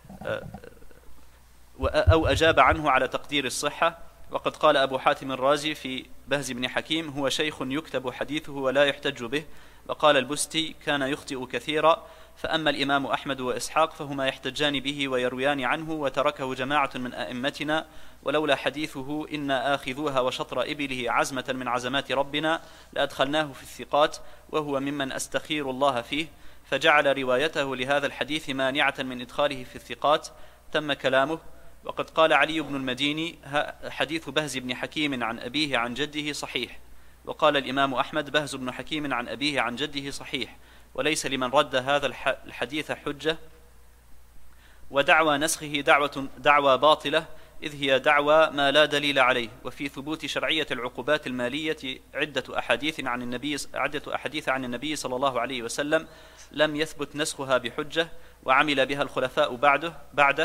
أو أجاب عنه على تقدير الصحة. وقد قال أبو حاتم الرازي في بهز بن حكيم: هو شيخ يكتب حديثه ولا يحتج به. وقال البستي: كان يخطئ كثيرا. فأما الإمام أحمد وإسحاق فهما يحتجان به ويرويان عنه، وتركه جماعة من أئمتنا، ولولا حديثه إنا آخذوها وشطر إبله عزمة من عزمات ربنا لأدخلناه في الثقات، وهو ممن أستخير الله فيه، فجعل روايته لهذا الحديث مانعة من إدخاله في الثقات. تم كلامه. وقد قال علي بن المديني: حديث بهز بن حكيم عن أبيه عن جده صحيح. وقال الإمام أحمد: بهز بن حكيم عن أبيه عن جده صحيح، وليس لمن رد هذا الحديث حجة. ودعوى نسخه دعوى باطلة، إذ هي دعوى ما لا دليل عليه. وفي ثبوت شرعية العقوبات المالية عدة أحاديث عن النبي صلى الله عليه وسلم، لم يثبت نسخها بحجة، وعمل بها الخلفاء بعده،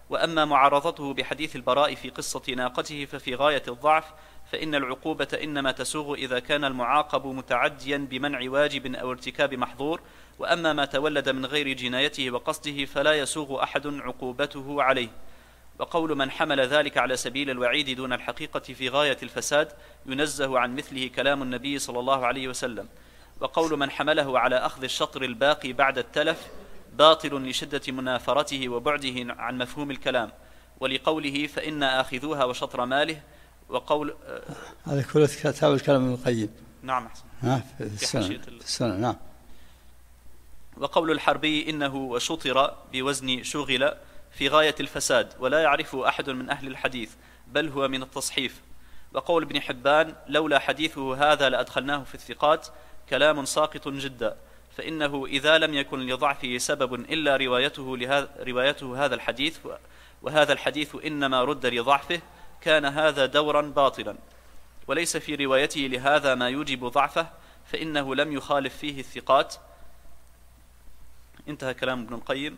وأما معارضته بحديث البراء في قصة ناقته ففي غاية الضعف، فإن العقوبة إنما تسوغ إذا كان المعاقب متعديا بمنع واجب أو ارتكاب محظور، وأما ما تولد من غير جنايته وقصده فلا يسوغ أحد عقوبته عليه. وقول من حمل ذلك على سبيل الوعيد دون الحقيقة في غاية الفساد ينزه عن مثله كلام النبي صلى الله عليه وسلم. وقول من حمله على أخذ الشطر الباقي بعد التلف باطل لشدة منافرته وبعده عن مفهوم الكلام، ولقوله فإن آخذوها وشطر ماله. وقول هذا كله كتاب الكلام ابن القيم. نعم أحسن. في السنة. نعم. وقول الحربي إنه وشطر بوزن شغل في غاية الفساد ولا يعرفه أحد من أهل الحديث بل هو من التصحيف. وقول ابن حبان لولا حديثه هذا لأدخلناه في الثقات كلام ساقط جدا، فإنه إذا لم يكن لضعفه سبب إلا روايته هذا الحديث، وهذا الحديث إنما رد لضعفه، كان هذا دورا باطلا، وليس في روايته لهذا ما يوجب ضعفه، فإنه لم يخالف فيه الثقات. انتهى كلام ابن القيم.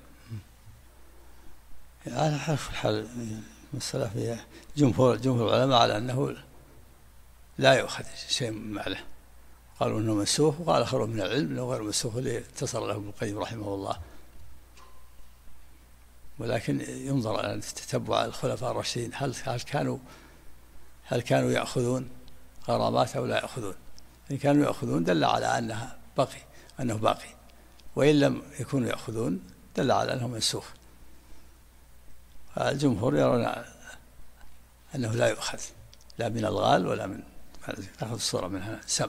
على حرف الحال المسألة فيها جمهور العلماء على أنه لا يؤخذ شيء معله، قالوا أنه منسوخ، وقال آخرون من العلم أنه غير منسوخ اللي اتصل له ابن القيم رحمه الله. ولكن ينظر على تتبع الخلفاء الراشدين هل كانوا يأخذون غرامات أو لا يأخذون. إن كانوا يأخذون دل على أنه باقي، وإن لم يكونوا يأخذون دل على أنه منسوخ. الجمهور يرون أنه لا يؤخذ لا من الغال ولا من تأخذ الصورة منها سم.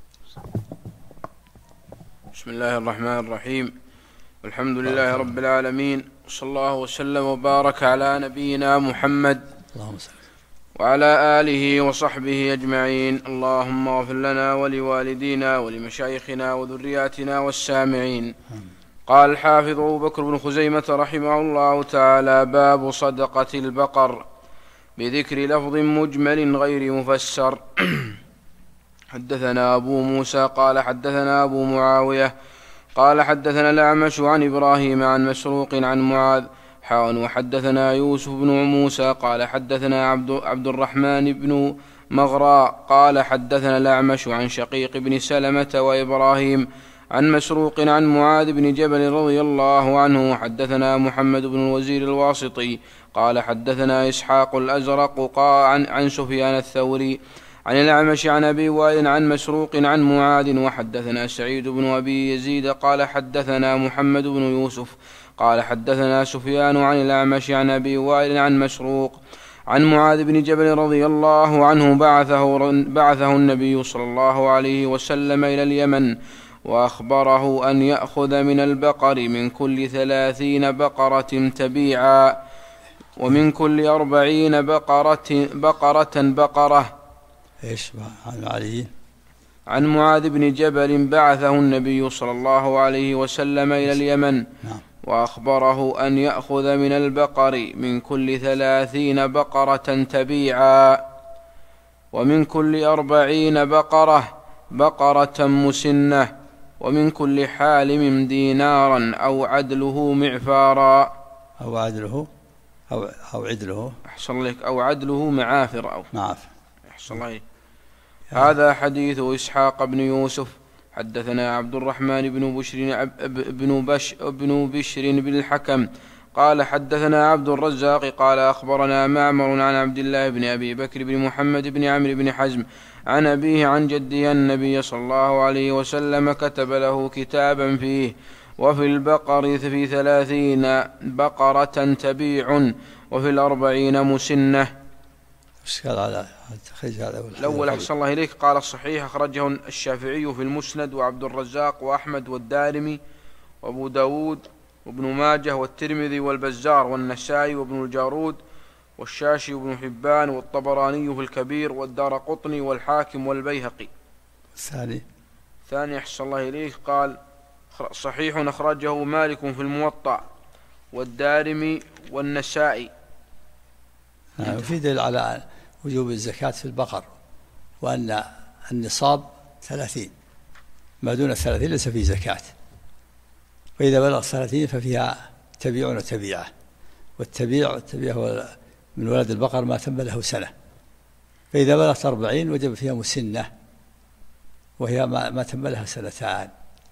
بسم الله الرحمن الرحيم. الحمد لله رب العالمين، وصلى الله وسلم وبارك على نبينا محمد وعلى آله وصحبه أجمعين. اللهم اغفر لنا ولوالدينا ولمشايخنا وذرياتنا والسامعين. قال الحافظ أبو بكر بن خزيمة رحمه الله تعالى: باب صدقة البقر، بذكر لفظ مجمل غير مفسر. حدثنا أبو موسى قال حدثنا أبو معاوية قال حدثنا الأعمش عن إبراهيم عن مسروق عن معاذ وحدثنا يوسف بن موسى قال حدثنا عبد الرحمن بن مغراء قال حدثنا الأعمش عن شقيق بن سلمة وإبراهيم عن مسروق عن معاذ بن جبل رضي الله عنه. حدثنا محمد بن الوزير الواسطي قال حدثنا إسحاق الأزرق عن سفيان الثوري عن الأعمش عن أبي وائل عن مسروق عن معاذ. وحدثنا سعيد بن أبي يزيد قال حدثنا محمد بن يوسف قال حدثنا سفيان عن الأعمش عن أبي وائل عن مسروق عن معاذ بن جبل رضي الله عنه بعثه النبي صلى الله عليه وسلم إلى اليمن، وأخبره أن يأخذ من البقر من كل 30 بقرة تبيعا، ومن كل 40 بقرة. إيش عن علي؟ عن معاذ بن جبل بعثه النبي صلى الله عليه وسلم إلى اليمن، وأخبره أن يأخذ من البقر من كل 30 بقرة تبيعا، ومن كل 40 بقرة مسنة، ومن كل حالم دينارا أو عدله معفارا. أو عدله أحسن لك، أو عدله معافر أو معافر. أحسن الله. هذا حديث إسحاق بن يوسف. حدثنا عبد الرحمن بن بشر بن الحكم قال حدثنا عبد الرزاق قال أخبرنا معمر عن عبد الله بن أبي بكر بن محمد بن عمرو بن حزم عن أبيه عن جده النبي صلى الله عليه وسلم كتب له كتابا فيه: وفي البقر في 30 بقرة تبيع، وفي 40 مسنة. إشكال على التخريج هذا الأول أحسن الله إليك. قال الصحيح أخرجه الشافعي في المسند وعبد الرزاق وأحمد والدارمي وأبو داود وابن ماجه والترمذي والبزار والنسائي وابن الجارود والشاشي وابن حبان والطبراني في الكبير والدارقطني والحاكم والبيهقي. ثاني أحسن الله إليك. قال صحيح أخرجه مالك في الموطأ والدارمي والنسائي. في دليل على وجوب الزكاة في البقر، وأن النصاب 30، ما دون 30 ليس فيه زكاة، وإذا بلغ 30 ففيها تبيع وتبيعة، والتبيع هو من ولد البقر ما تم له سنة، فإذا بلغت 40 وجب فيها مسنة، وهي ما تم لها سنتان.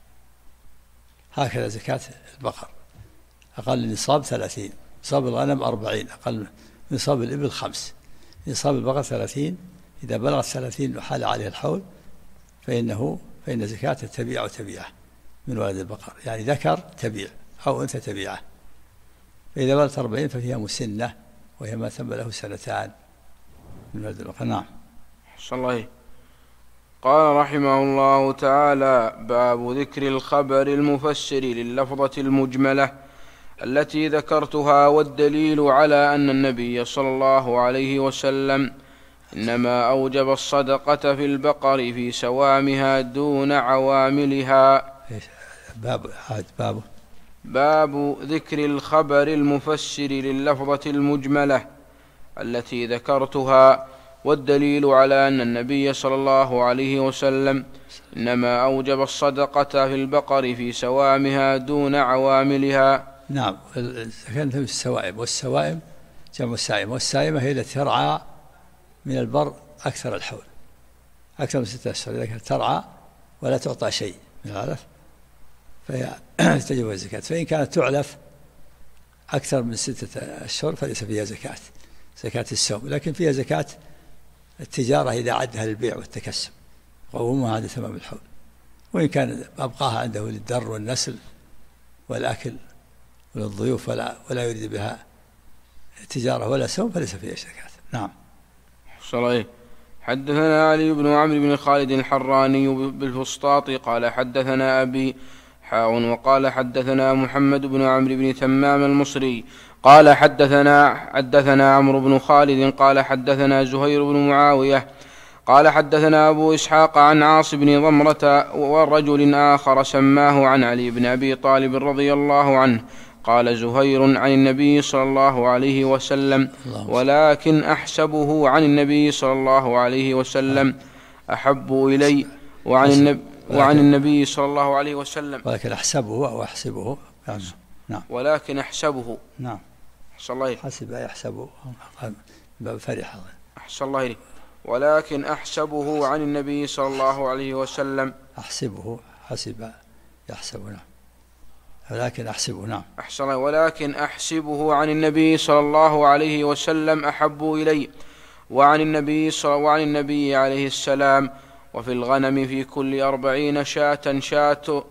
هكذا زكاة البقر، أقل النصاب 30، نصاب الغنم 40، أقل نصاب الإبل 5، نصاب البقر 30. إذا بلغت 30 وحال عليه الحول فإن زكاة تبيع تبيعه من ولد البقر، يعني ذكر تبيع أو أنثى تبيعه. فإذا بلغت 40 ففيها مسنة، وهي ما تم له سنتان من ولد البقر. نعم. صلى. قال رحمه الله تعالى: باب ذكر الخبر المفسر لللفظة المجملة التي ذكرتها، والدليل على أن النبي صلى الله عليه وسلم إنما أوجب الصدقة في البقر في سوامها دون عواملها. باب ذكر الخبر المفسر لللفظة المجملة التي ذكرتها، والدليل على أن النبي صلى الله عليه وسلم إنما أوجب الصدقة في البقر في سوامها دون عواملها. نعم. كانت في السوائم، والسوائم جمع السائم، والسائمة هي التي ترعى من البر أكثر الحول، أكثر من 6 أشهر. إذا كانت ترعى ولا تعطى شيء من العلف فهي تجب الزكاة. فإن كانت تعلف أكثر من 6 أشهر فليس فيها زكاة السوم، لكن فيها زكاة التجارة إذا عدها للبيع والتكسب، قومها عند تمام الحول. وإن كان أبقاها عنده للدر والنسل والأكل وللضيوف ولا يريد بها تجارة ولا سوم فليس فيها زكاة. نعم. صحيح. حدثنا علي بن عمرو بن خالد الحراني بالفسطاط قال حدثنا أبي وقال حدثنا محمد بن عمرو بن تمام المصري قال حدثنا عمرو بن خالد قال حدثنا زهير بن معاوية قال حدثنا أبو إسحاق عن عاص بن ضمرة ورجل آخر سماه عن علي بن أبي طالب رضي الله عنه قال زهير عن النبي صلى الله عليه وسلم: ولكن أحسبه عن النبي صلى الله عليه وسلم أحب إلي وعن النبي صلى الله عليه وسلم. ولكن أحسبه أو أحسبه. نعم. ولكن أحسبه. نعم. أحسن الله. حسب يحسبه باب فرح. أحسن الله. ولكن أحسبه عن النبي صلى الله عليه وسلم. أحسبه حسب يحسب. نعم. ولكن أحسبه. نعم. أحسن الله. ولكن أحسبه عن النبي صلى الله عليه وسلم أحب إلي وعن النبي عليه السلام. وفي الغنم في كل 40 شاة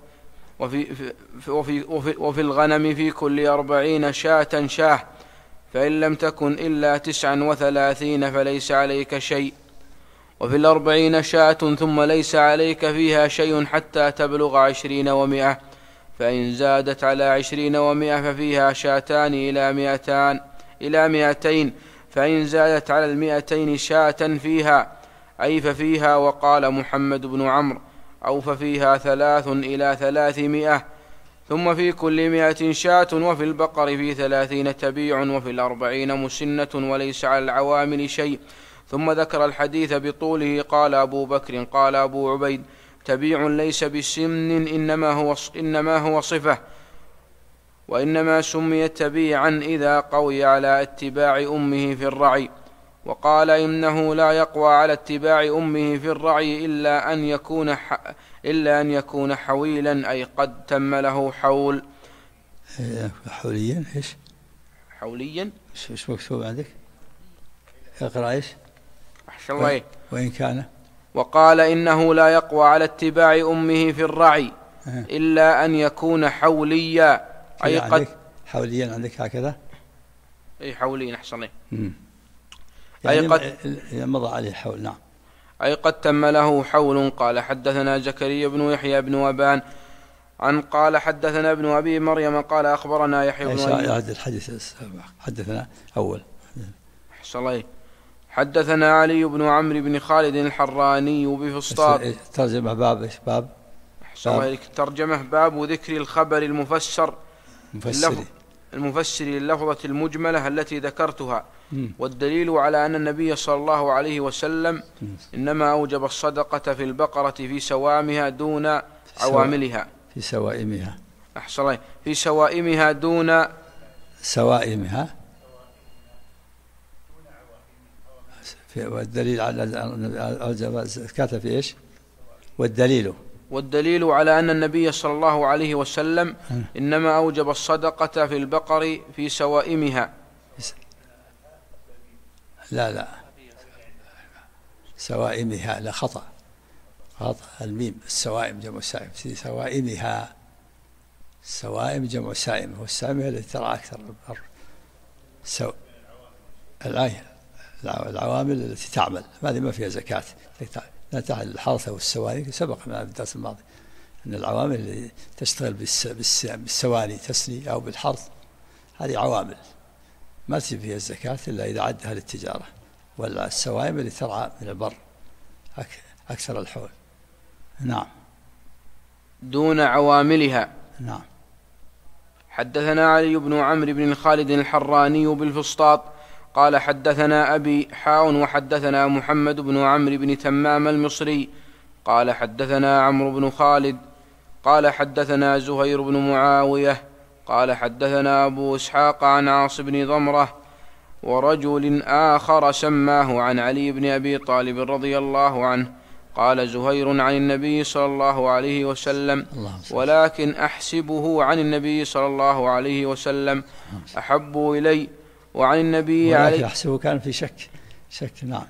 وفي الغنم في كل 40 شاة، فإن لم تكن إلا 39 فليس عليك شيء. وفي 40 شاة ثم ليس عليك فيها شيء حتى تبلغ 20 و100، فإن زادت على 20 و100 ففيها شاتان إلى 200، فإن زادت على 200 شاة فيها أي ففيها. وقال محمد بن عمرو: أو ففيها 3 إلى 300. ثم في كل 100 شاة. وفي البقر في 30 تبيع، وفي 40 مسنة، وليس على العوامل شيء. ثم ذكر الحديث بطوله. قال أبو بكر قال أبو عبيد: تبيع ليس بسمن، إنما هو صفة، وإنما سمي تبيعا إذا قوي على اتباع أمه في الرعي. وقال: إنه لا يقوى على اتباع أمه في الرعي إلا أن يكون حويلا، أي قد تم له حول. حوليا إيش؟ حوليا إيش مكتوب عندك؟ اقرأ إيش؟ أحسن الله. وإن كان. وقال: إنه لا يقوى على اتباع أمه في الرعي إلا أن يكون حوليا، أي قد حوليا عندك هكذا؟ أي حوليا. أحسن الله. يعني أي قد مضى عليه حول. نعم. أي قد تم له حول. قال حدثنا زكريا بن يحيى بن وبان قال حدثنا ابن أبي مريم قال أخبرنا يحيى بن أيوب. الحديث السابق حدثنا أول. أحسن الله. حدثنا علي بن عمرو بن خالد الحراني بفسطاط. ترجمة باب إيش؟ باب. أحسن الله. ترجمة باب ذكر الخبر المفسر لللفظة المجملة التي ذكرتها، والدليل على أن النبي صلى الله عليه وسلم إنما أوجب الصدقة في البقرة في سوامها دون عواملها. في سوائمها. أحسن الله. في سوائمها دون سوائمها. والدليل على أوجب الزكاة في إيش؟ والدليل على أن النبي صلى الله عليه وسلم إنما أوجب الصدقة في البقر في سوائمها. لا سوائمها، لا خطأ الميم، السوائم جمع سائم، سوائمها، السوائم جمع سائم، والسائم هي التي ترعى أكثر البر. العوامل التي تعمل هذه ما فيها زكاة، لا تعمل الحرث والسواني، سبق معنا في الدرس الماضي أن العوامل اللي تشتغل بالسواني تسني أو بالحرث هذه عوامل ما تجب فيها الزكاة إلا إذا عدها للتجارة، والسوائم اللي ترعى من البر أكثر الحول. نعم. دون عواملها. نعم. حدثنا علي بن عمرو بن خالد الحراني بالفسطاط قال حدثنا أبي وحدثنا محمد بن عمرو بن تمام المصري قال حدثنا عمرو بن خالد قال حدثنا زهير بن معاوية قال حدثنا أبو إسحاق عن عاص بن ضمرة ورجل آخر سماه عن علي بن أبي طالب رضي الله عنه قال زهير عن النبي صلى الله عليه وسلم ولكن أحسبه عن النبي صلى الله عليه وسلم أحب إلي وعن النبي عليه أحسبه كان في شك. نعم.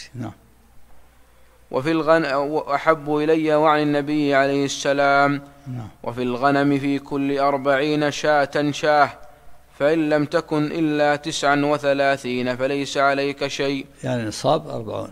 وفي الغنم أحب إلي وعن النبي عليه السلام. وفي الغنم في كل 40 شاة فإن لم تكن إلا 39 فليس عليك شيء. يعني النصاب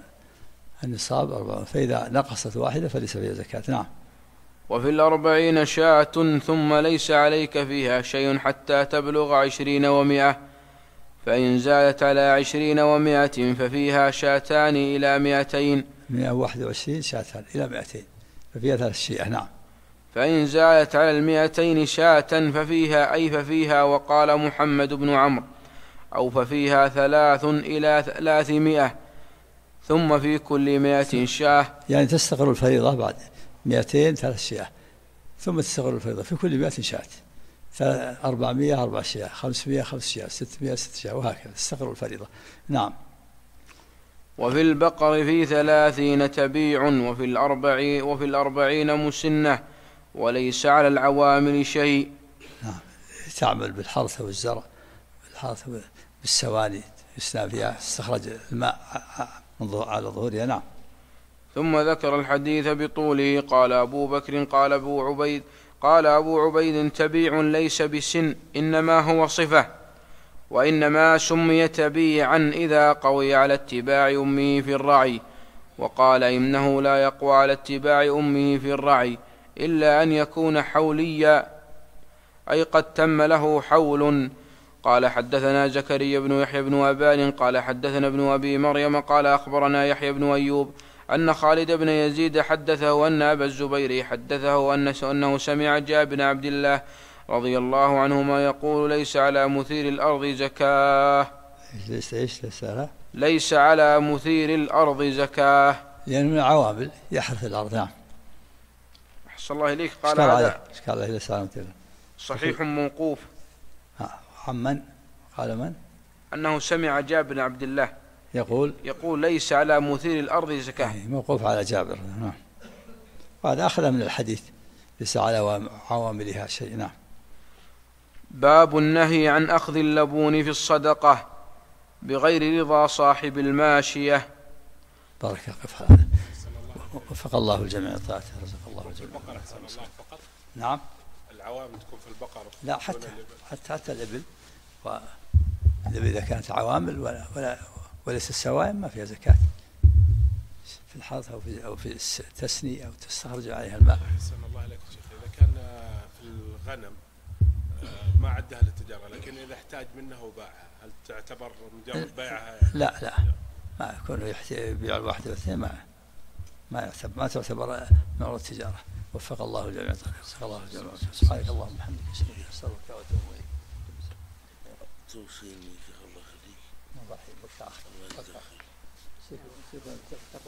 40 فإذا نقصت واحدة فليس فيها زكاة. نعم. وفي 40 شاة ثم ليس عليك فيها شيء حتى تبلغ 20 و100 فإن زادت على 20 و100 ففيها شاتان إلى 200. 121 شاتان إلى 200 ففيها 3 شيئة. نعم. فإن زادت على 200 شاة ففيها وقال محمد بن عمرو أو ففيها 3 إلى 300 ثم في كل 100 شاة. يعني تستغر الفريضة بعد 200 3 شيئة ثم تستغر الفريضة في كل 100 شاة، 400 4 شيئة، 500 5 شيئة، 600 6 شيئة، وهكذا تستغر الفريضة. نعم. وفي البقر في 30 تبيع وفي 40 مسنة وليس على العوامل شيء. نعم. تعمل بالحرث والزرع، بالحرث بالسواني يسنى فيها، استخرج الماء على ظهورها. نعم. ثم ذكر الحديث بطوله. قال أبو بكر قال أبو عبيد تبيع ليس بسن إنما هو صفة، وإنما سمي تبيعا إذا قوي على اتباع أمه في الرعي. وقال إنه لا يقوى على اتباع أمه في الرعي إلا أن يكون حوليا أي قد تم له حول. قال حدثنا زكريا بن يحيى بن أبان قال حدثنا ابن أبي مريم قال أخبرنا يحيى بن أيوب أن خالد بن يزيد حدثه أن أبا الزبير حدثه أنه سمع جابر بن عبد الله رضي الله عنهما يقول ليس على مثير الأرض زكاة. ليس على مثير الأرض زكاة يعني من العوامل يحرث الأرض. نعم. أحسن الله إليك. قال هذا صحيح موقوف. عمن قال من؟ أنه سمع جابر بن عبد الله يقول ليس على مثير الأرض زكاة. موقوف على جابر. نعم. وهذا أخذ من الحديث ليس على عواملها شيء. نعم. باب النهي عن أخذ اللبون في الصدقة بغير رضا صاحب الماشية. بارك الله فيك. وفق الله الجميع طاعته، رزق الله الجميع. نعم. العوامل تكون في البقر. لا حتى الإبل، والإبل إذا كانت عوامل وليس السوائم ما فيها زكاة في الحرث أو في التسني أو تستخرج عليها الماء. أحسن الله عليك شيخ. إذا كان في الغنم ما عدها للتجارة لكن إذا احتاج منها وباعها هل تعتبر مجرد بيعها؟ لا ما يكون يبيع الواحد والاثنين ما تعتبر نوع التجارة. وفق الله الجميع. سبحانك اللهم وبحمدك أستغفرك وأتوب إليك. توصيني شيخ الله يخليك. الله يحفظك.